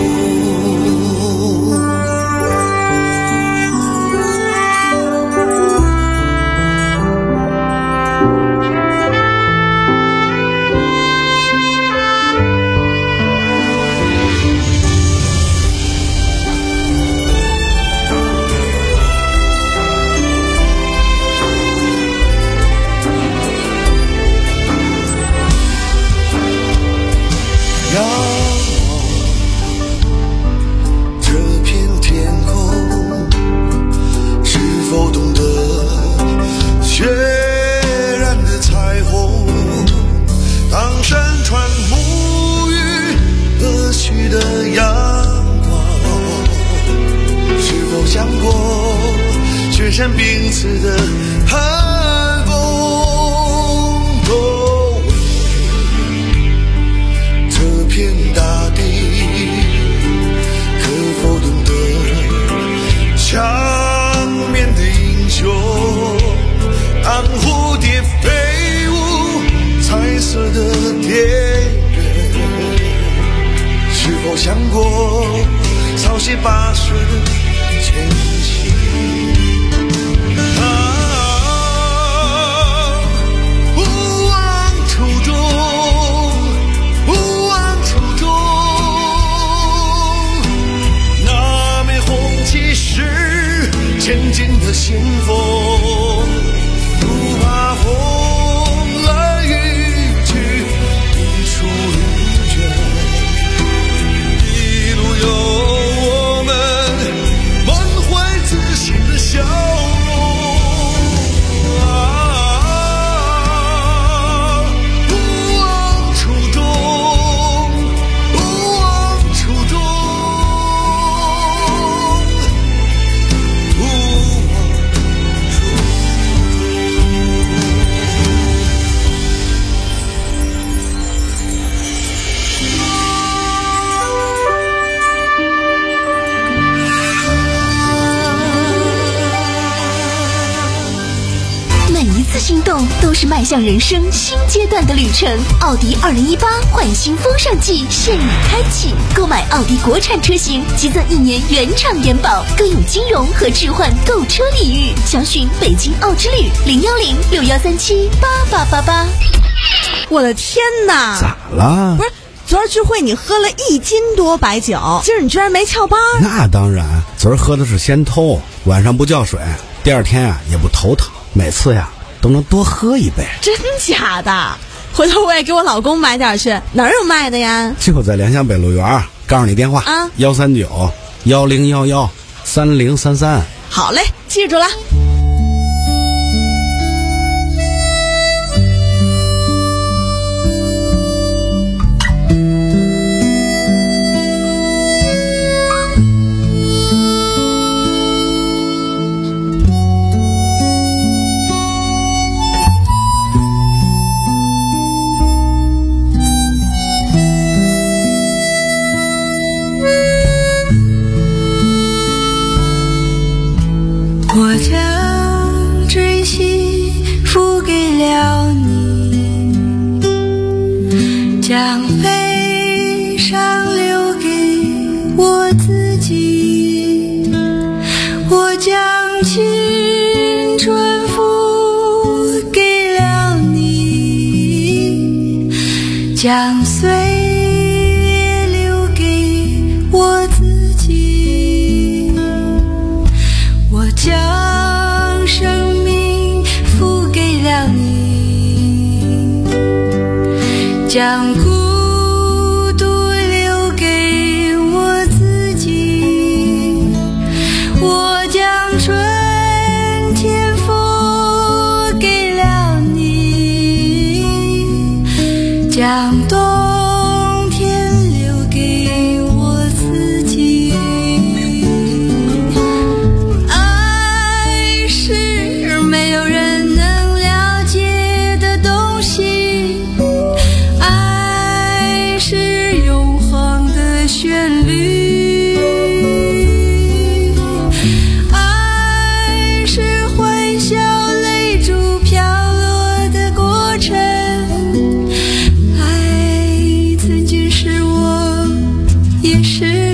仰望这片天空，是否懂得血染的彩虹？当山川沐浴和煦的阳光，是否想过雪山冰刺的寒风？片大地，可否懂得强面的英雄？当蝴蝶飞舞彩色的田园， 否想过早些跋涉的前行？啊，勿忘初衷，勿忘初衷。那枚红旗是前进的先锋，不怕风来雨去，一出云卷。一路有我们满怀自信的笑容啊！不忘初衷，不忘初衷，不忘初衷。 每一次心动都是迈向人生新阶段的旅程。奥迪二零一八焕新风尚季现已开启，购买奥迪国产车型即赠一年原厂延保，更有金融和置换购车礼遇。详询北京奥之旅零幺零六幺三七八八八八。 我的天哪！ 咋了？ 不是，昨儿聚会你喝了一斤多白酒，今儿你居然没翘班？ 那当然，昨儿喝的是仙偷，晚上不叫水，第二天啊也不头疼，每次呀都能多喝一杯。 真假的？回头我也给我老公买点去。哪儿有卖的呀？ 就在联想北路园，告诉你电话啊， 幺三九幺零幺幺三零三三。 好嘞，记住了。 我将真心付给了你，将悲伤留给我自己，我将青春付给了你，将岁月留给我自己，我将生命付给了你，将孤独留给我自己，我将春天付给了你，将冬天留给我自己。爱是没有人能了解的东西，爱是永恒的旋律，爱是欢笑泪珠飘落的过程，爱曾经是我，也是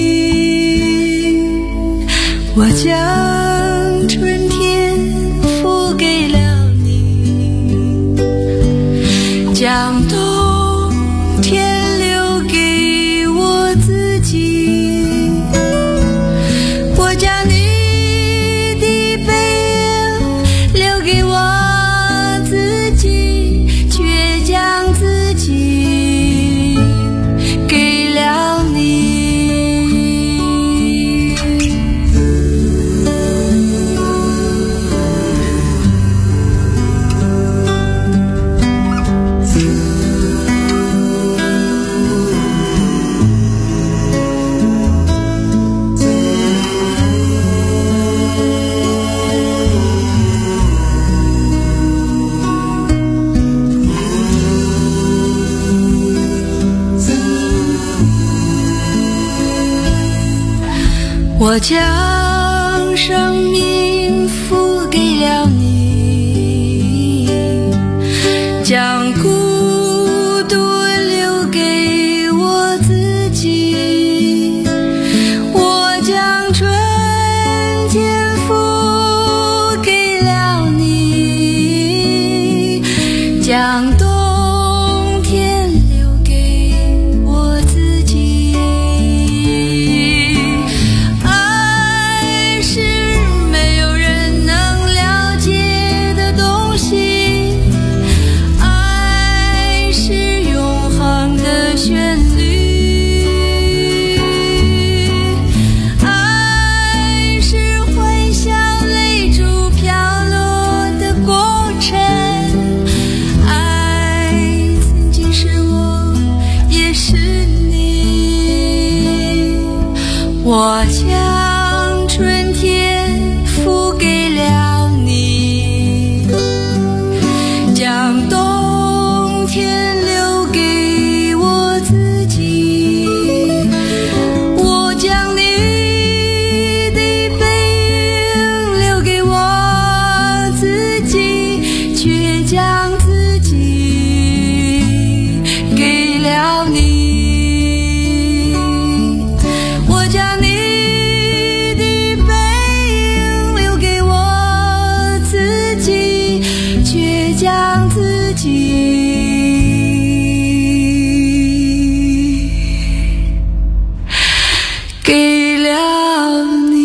你，我将春天付给了你，将冬天留给我自己，我将你的背影留给我自己，却将自己给了你。我将生命付给了你，将孤独留给我自己， 我将春天付给了你，将冬天留给我自己。我将你的背影留给我自己，却将自己给了你。给了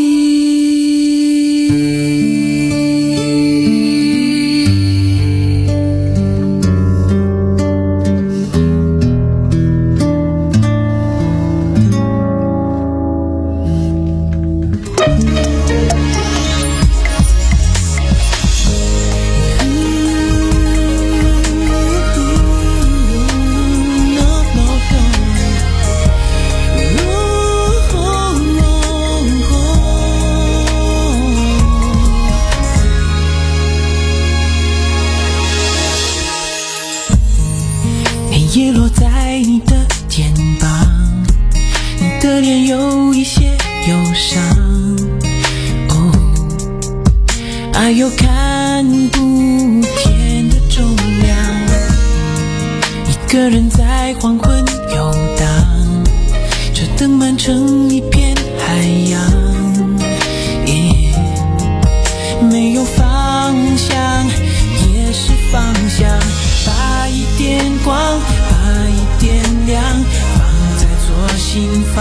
叶落在你的肩膀，你的脸有一些忧伤。哦，爱有看不见的重量，一个人在黄昏游荡，车灯满成一片海洋。耶，没有方向，也是方向，把一点光，把一点亮放在左心房。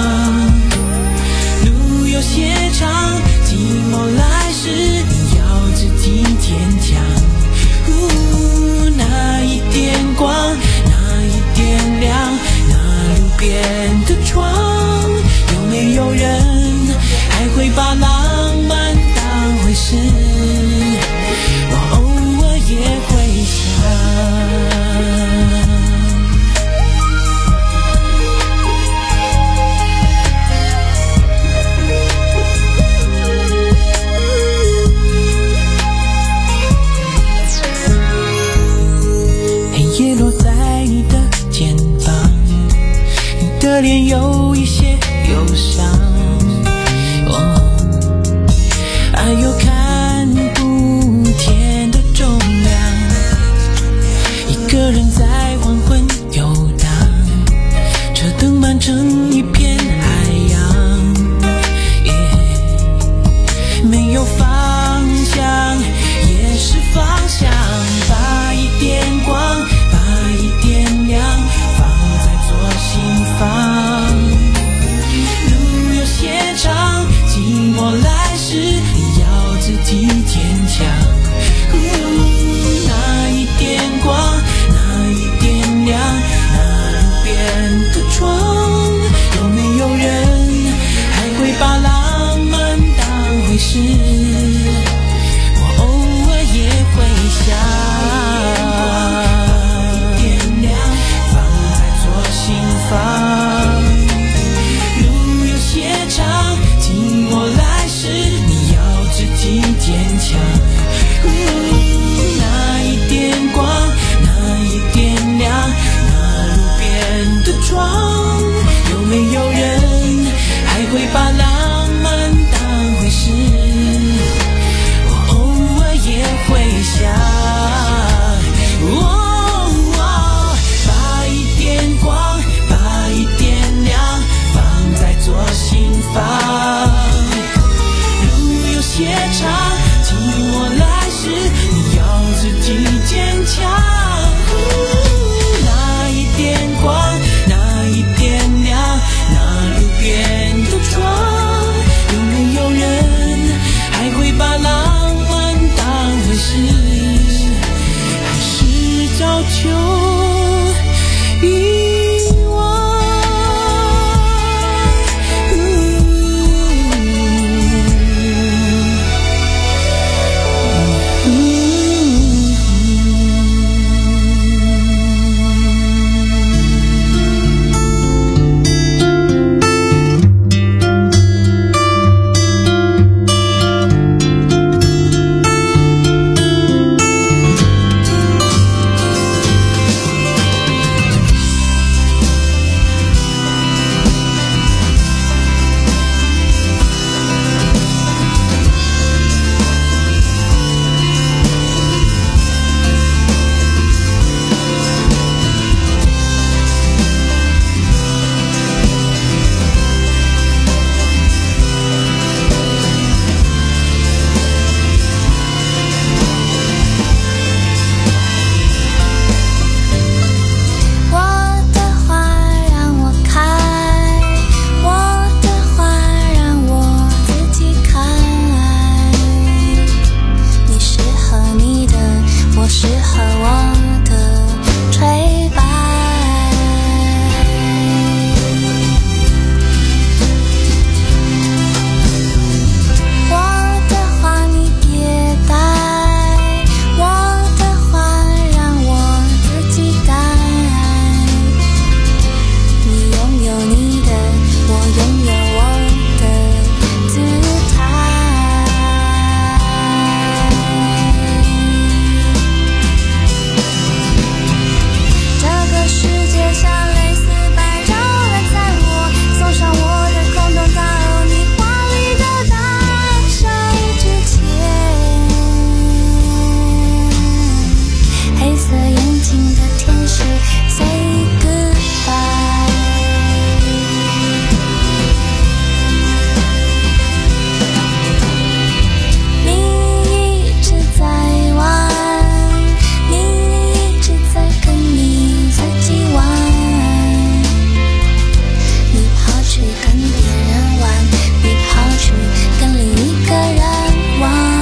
路有些长，寂寞来时你要自己坚强。呜，那一点光，那一点亮，那路边的窗，有没有人还会把浪漫当回事？我偶尔也会想。叶落在你的肩膀，你的脸有一些忧伤。哦，爱有看不见的重量，一个人在黄昏游荡，车灯满成一片海洋。Yeah， 没有方向，也是方向，把一点光，一点亮放在左心房。路有跟别人玩，你跑去跟另一个人玩。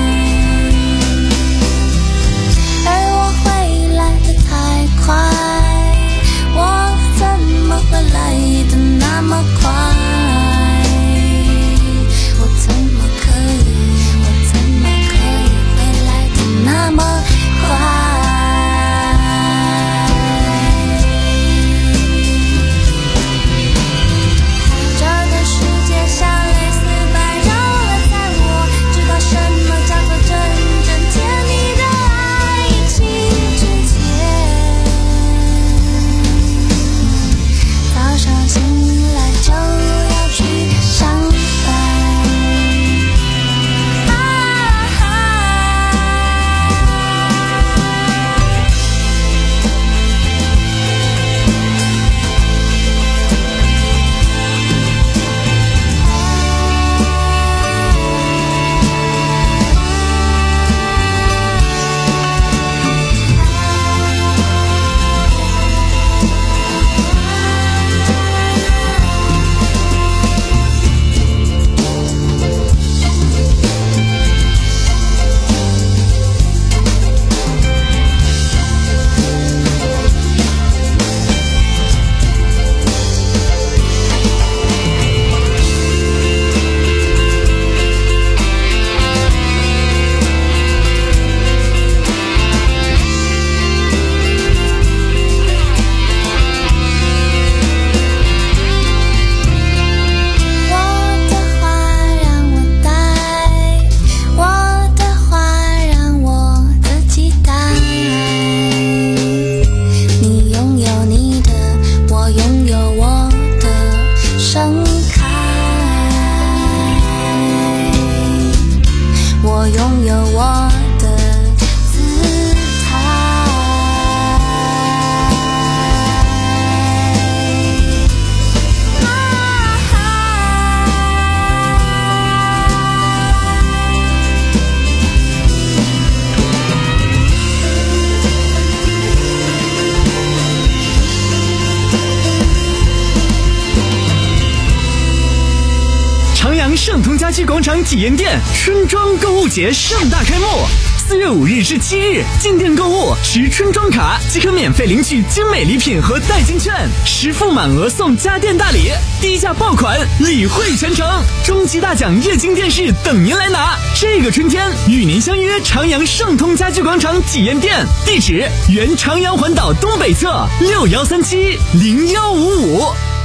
而我回来的太快，我怎么会来的那么快？我怎么可以，我怎么可以回来的那么快？这个世界像蕾丝般绕了在我，知道什么叫做真正甜蜜的爱情之间。早上醒来就要去上班，啊盛通家居广场体验店春装购物节盛大开幕，四月五日至七日，进店购物持春装卡即可免费领取精美礼品和代金券，实付满额送家电大礼，低价爆款，礼惠全程，终极大奖液晶电视等您来拿。这个春天与您相约长阳盛通家居广场体验店，地址原长阳环岛东北侧六幺三七零幺五五。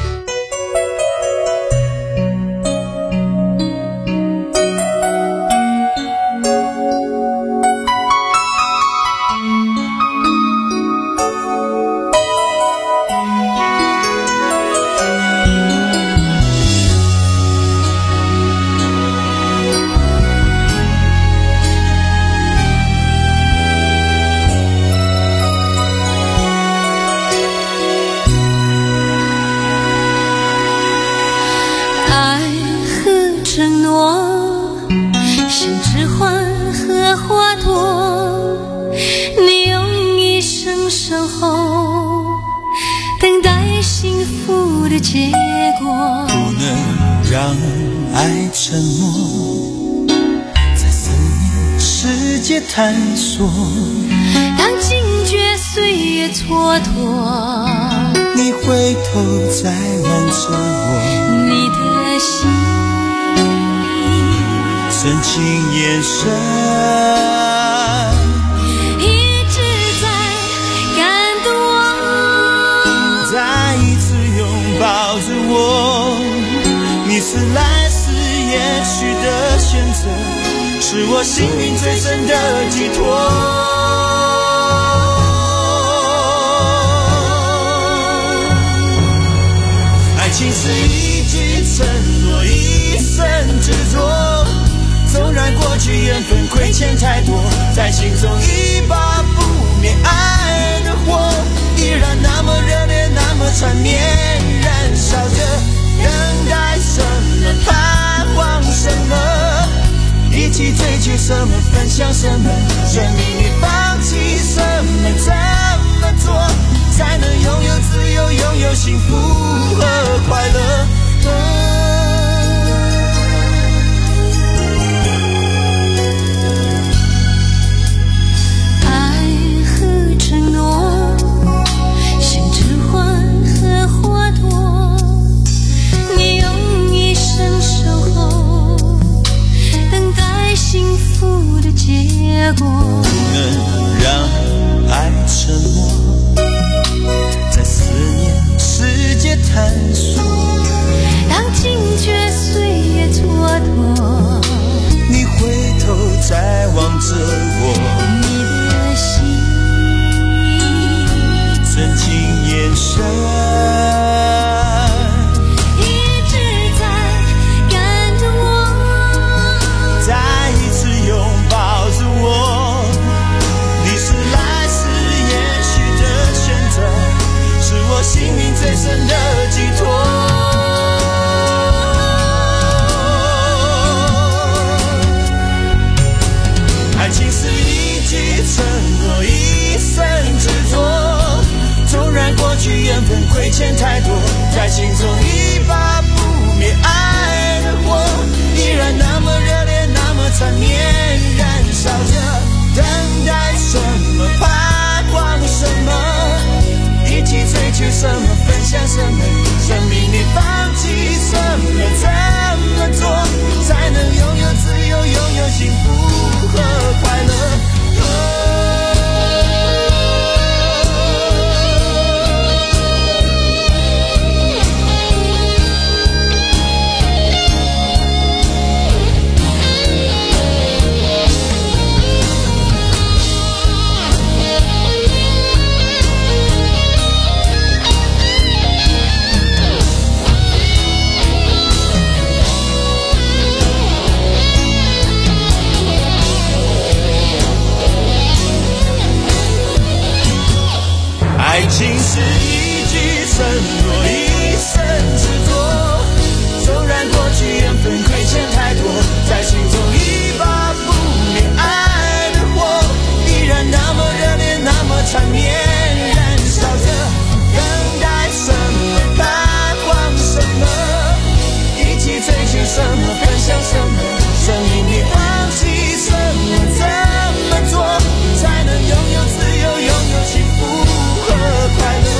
结果不能让爱沉默，在思念世界探索。 当惊觉岁月蹉跎， 你回头再望着我， 你的心深情眼神一直在感动我， 再一次拥抱着我。你是来世也许的选择，是我心灵最深的寄托。爱情是一句承诺，一生执着，纵然过去缘分亏欠太多，在心中一把不灭爱的火，依然那么热烈，那么缠绵，燃烧着，等待什么，盼望什么，一起追求什么，分享什么，生命里放弃什么，怎么做才能拥有自由，拥有幸福和快乐。哦结果， 能让爱沉默，在思念世界探索。 当惊觉岁月蹉跎， 你回头再望着我， 你的热心纯净眼神一直在感动我， 再一次拥抱着我。你是来时也许的选择，是我心灵最深的寄托。爱情是一句承诺，一生执着，纵然过去缘分亏欠太多，在心中一把不灭爱的火，依然那么热烈，那么缠绵，燃烧着，等待什么，盼望什么，一起追求什么，分享什么，生命里放弃什么，怎么做才能拥有自由，拥有幸福和快乐。爱情是一句承诺，一生执着，纵然过去缘分亏欠太多，在心中一把不灭爱的火，依然那么热烈，那么缠绵，燃烧着，等待什么，盼望什么，一起追求什么，分享什么，生命里放弃什么，怎么做才能拥有自由，拥有幸福快乐。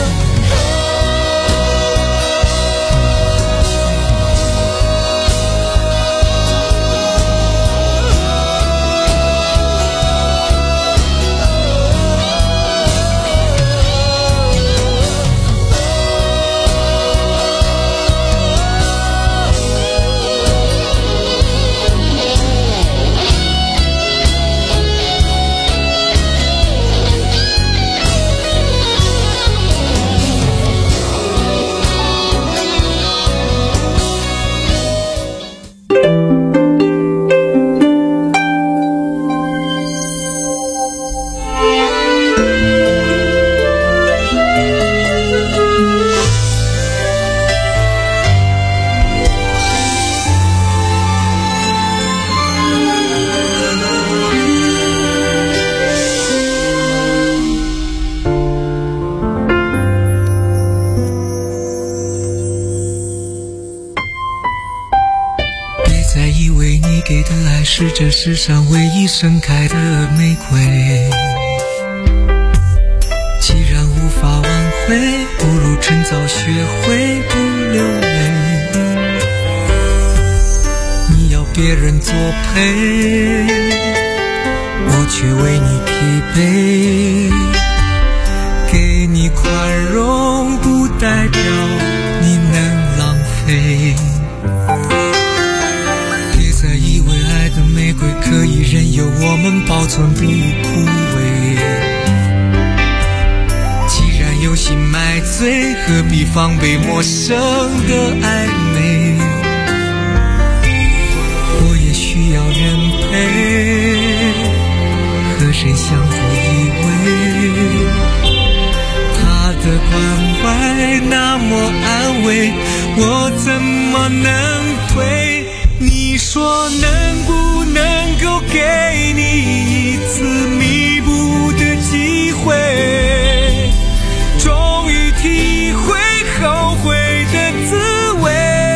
是这世上唯一盛开的玫瑰，既然无法挽回，不如趁早学会不流泪。你要别人作陪，我却为你疲惫。给你宽容，不代表你能浪费。玫瑰可以任由我们保存不枯萎，既然有心买醉，何必防备陌生的暧昧。我也需要人陪，和谁相互依偎，他的关怀那么安慰，我怎么能退？你说能不能够给你一次弥补的机会，终于体会后悔的滋味。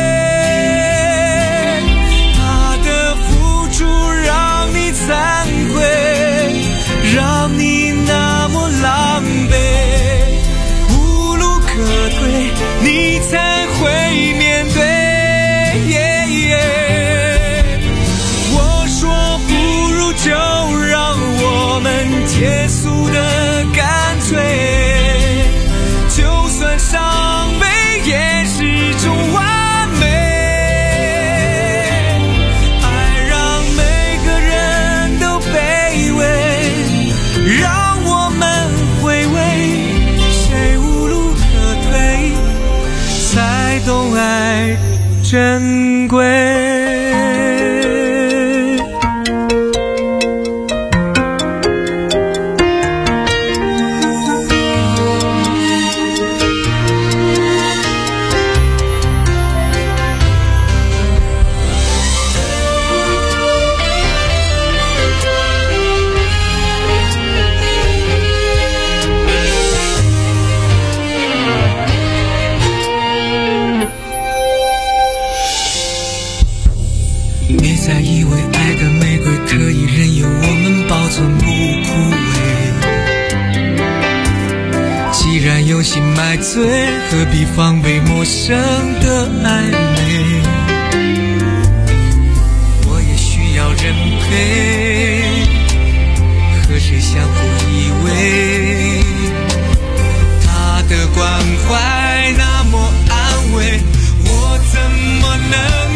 他的付出让你惭愧，让你那么狼狈，无路可退，你才会面对。就让我珍贵。别再以为爱的玫瑰可以任由我们保存不枯萎，既然有心买醉，何必防备陌生的暧昧？我也需要人陪，和谁相互依偎，他的关怀那么安慰，我怎么能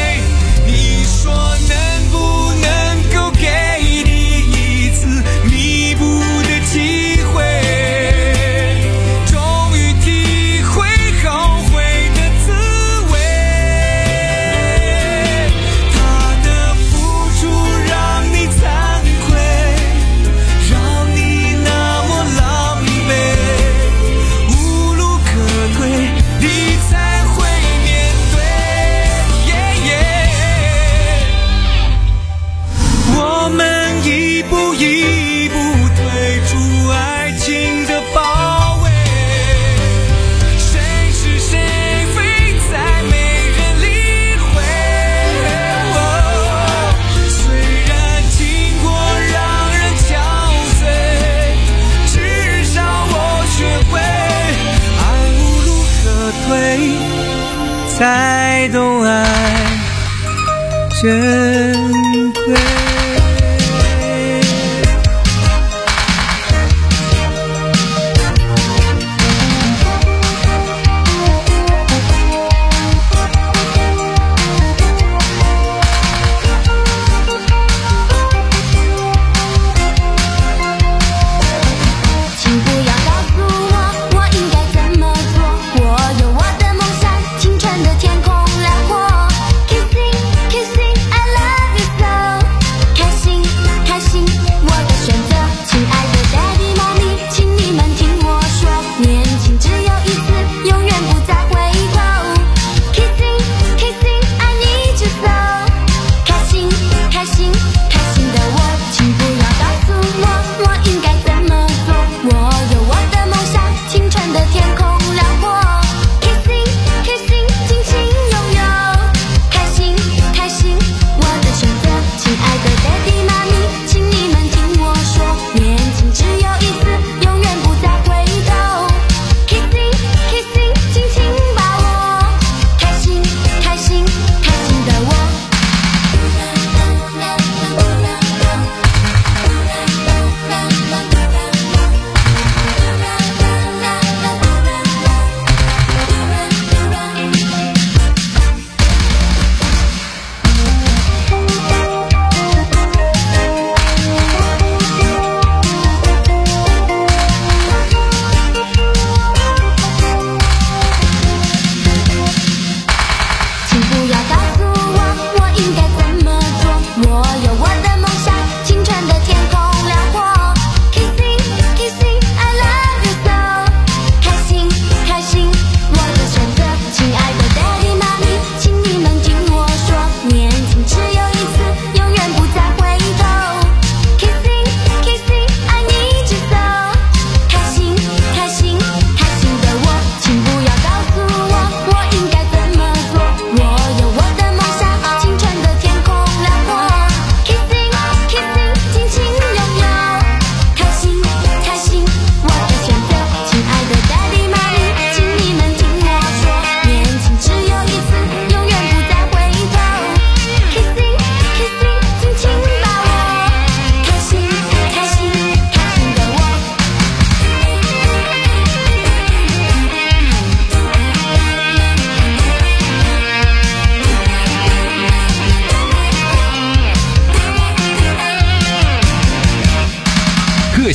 才懂爱珍贵。 天空辽阔 Kissing Kissing I love you so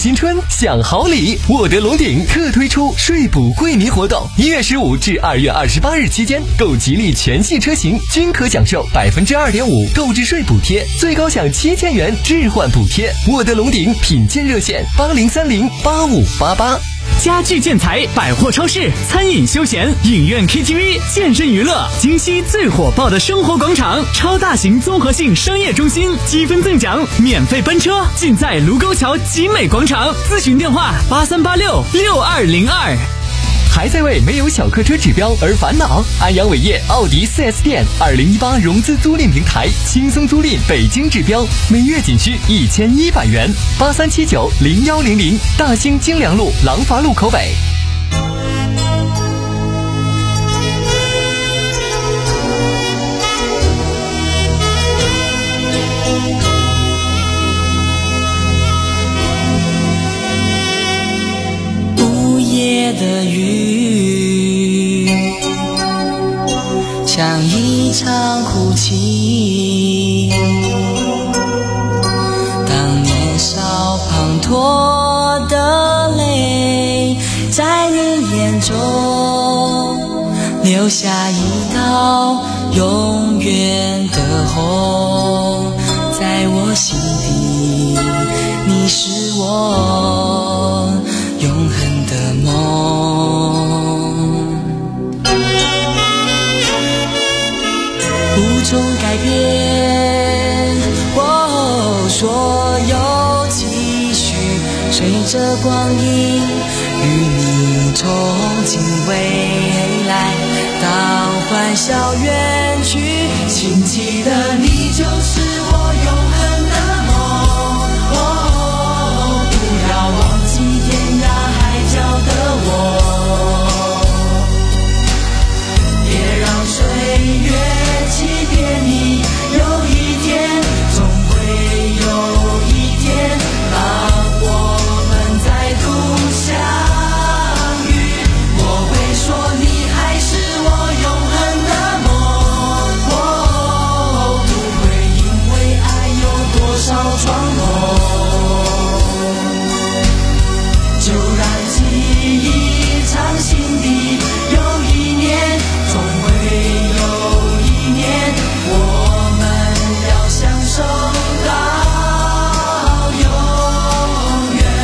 新春享好礼，沃德龙鼎特推出税补惠民活动，一月十五至二月二十八日期间，购吉利全系车型均可享受百分之二点五购置税补贴，最高享七千元置换补贴。沃德龙鼎品鉴热线八零三零八五八八。 家具建材、百货超市、餐饮休闲、影院 K T V、健身娱乐，京西最火爆的生活广场，超大型综合性商业中心，积分赠奖，免费奔车，尽在卢沟桥集美广场。咨询电话八三八六六二零二。 还在为没有小客车指标而烦恼？安阳伟业奥迪 四 S 店二零一八融资租赁平台，轻松租赁北京指标，每月仅需一千一百元。八三七九零幺零零，大兴京良路廊坊路口北。 午夜的雨像一场哭泣，当年少滂沱的泪在你眼中留下一道永远的红，在我心底你是我永恒的梦，无从改变，哦，所有期许随着光阴与你憧憬未来，当欢笑远去，请记得你就是我永恒的梦，哦，不要忘记天涯海角的我，别让岁月欺骗你，有一天总会有一天，当我们再度相遇，我会说你还是我永恒的梦，哦，不会因为爱有多少闯动，就让记忆藏心底，有一年总会有一年，我们要相守到永远。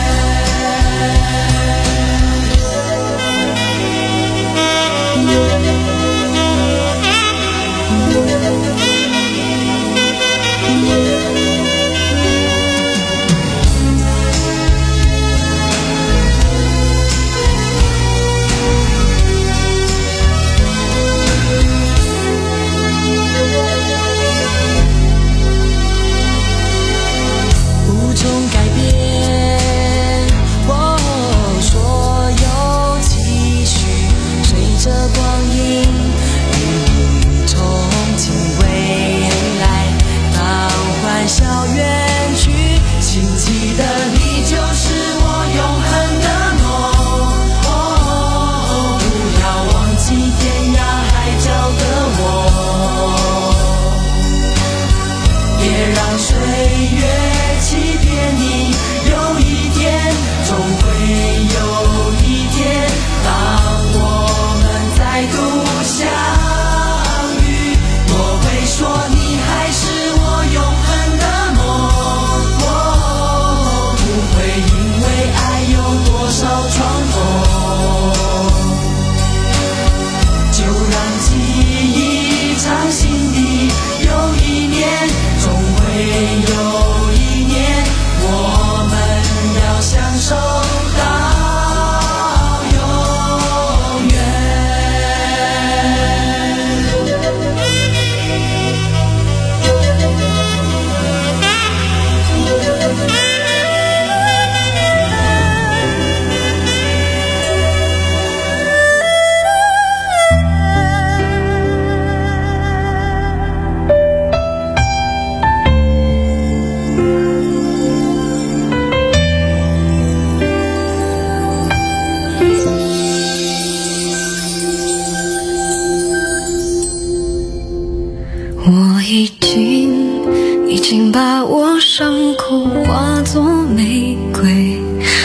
无从改变，哦，所有期许随着光阴与你憧憬未来，当欢笑远去，请记得你就是我永恒的梦，哦，不要忘记天涯海角的我，别让岁月欺骗你，有一天总会有一天，当我们再度相遇，我会说你还是我永恒的梦，哦，不会因为爱有多少闯动，就让记忆藏心底，有一年总会有一年，我们要相守到永远。 我已经已经把我伤口化作玫瑰，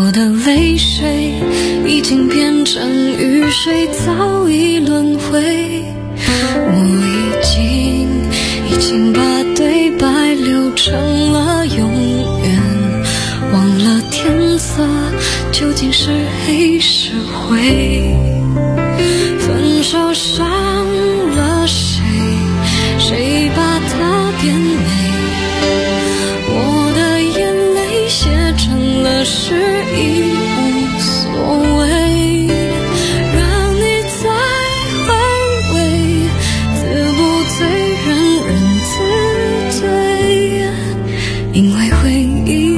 我的泪水已经变成雨水，早已轮回。我已经已经把对白留成了永远，忘了天色究竟是黑是灰。分手伤了谁？谁把它变美？我的眼泪写成了诗，已无所谓。让你再回味，自不醉人人自醉，因为回忆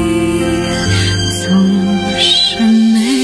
总是美。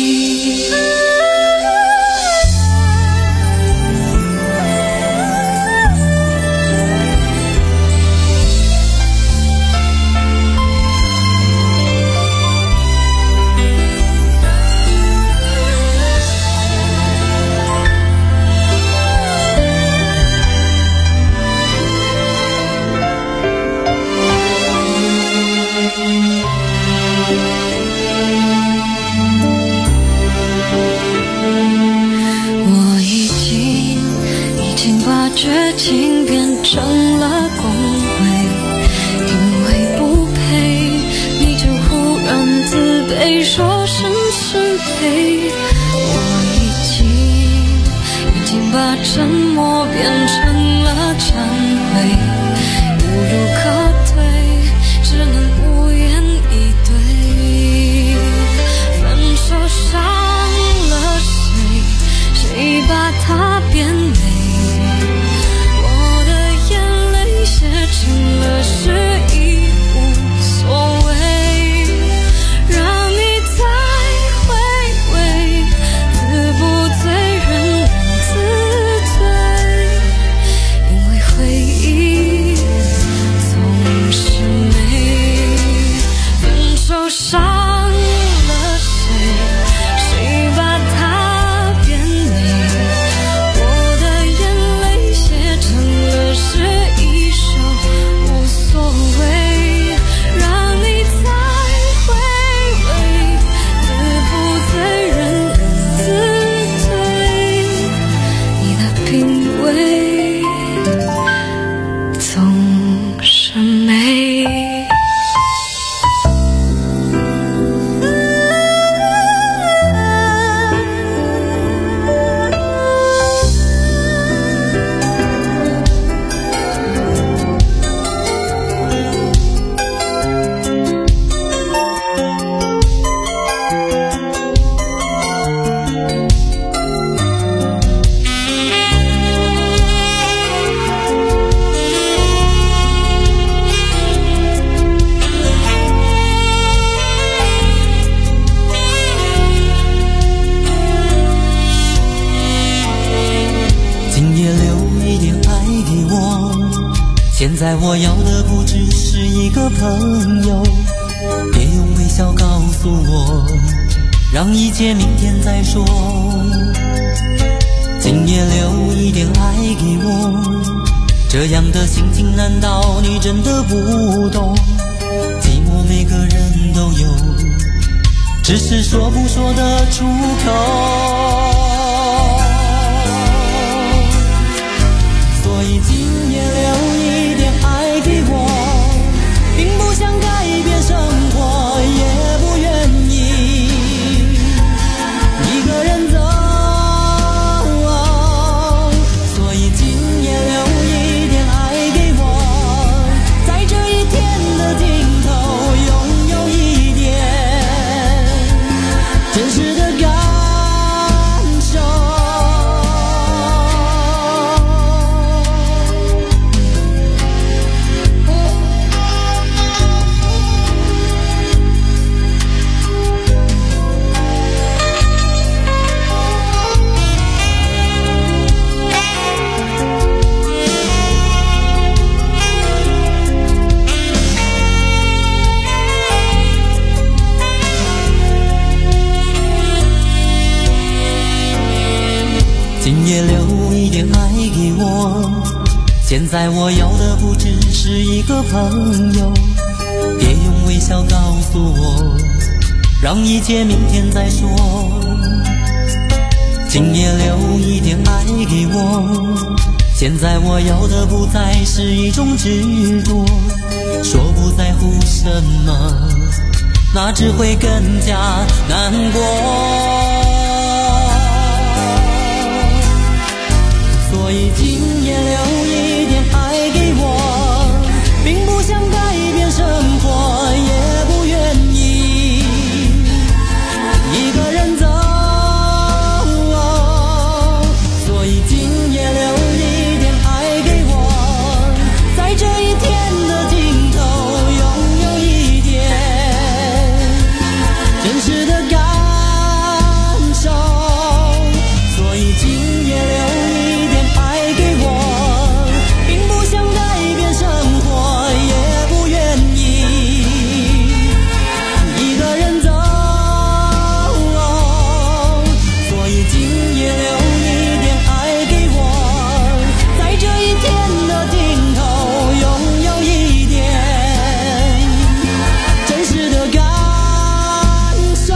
绝情变成了恭维，因为不配你就忽然自卑，说声是非。我已经已经把沉默变成了忏悔，无路可退，只能无言以对。分手伤了谁？谁把它变美？成了诗，已无所谓。让你再回味，自不醉人人自醉，因为回忆总是美。分手伤了谁？谁把它变美？我的眼泪写成了诗，无所谓。让你再回味，自不醉人人自醉，你的品味总是美。 现在我要的不只是一个朋友，别用微笑告诉我，让一切明天再说。今夜留一点爱给我，这样的心情难道你真的不懂？寂寞每个人都有，只是说不说得出口。所以今夜留一点爱给我，并不想改变生活，也不愿意一个人走。所以今夜留一点爱给我，在这一天的尽头拥有一点真实的感受。今夜留一点爱给我，现在我要的不只是一个朋友，别用微笑告诉我， 让一切明天再说。今夜留一点爱给我，现在我要的不再是一种执着，说不在乎什么，那只会更加难过。所以今夜留一点爱给我，并不想改变生活，也不愿意一个人走。所以今夜留一点爱给我，在这一天的尽头拥有一点真实的感受。所以今夜留一点爱给我，并不想改变生活，也不愿意一个人走。所以今夜留一点爱给我，在这一天的尽头拥有一点真实的感受。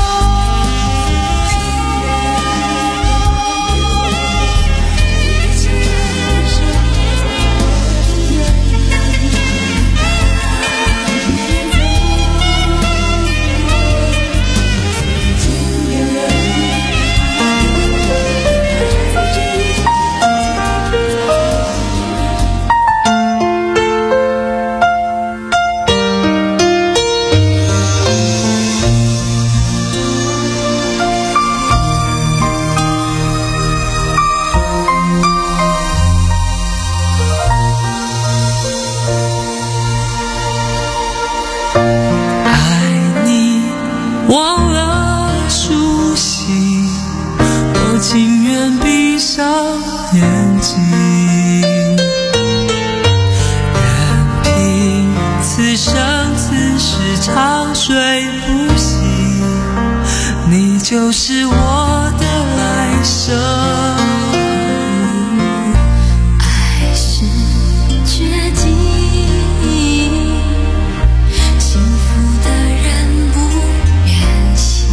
爱你忘了熟悉，我情愿闭上眼睛，任凭此生此世长睡不醒，你就是我的来生。 爱是决定，幸福的人不愿醒，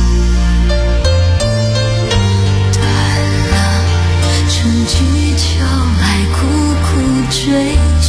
断了春去秋来苦苦追。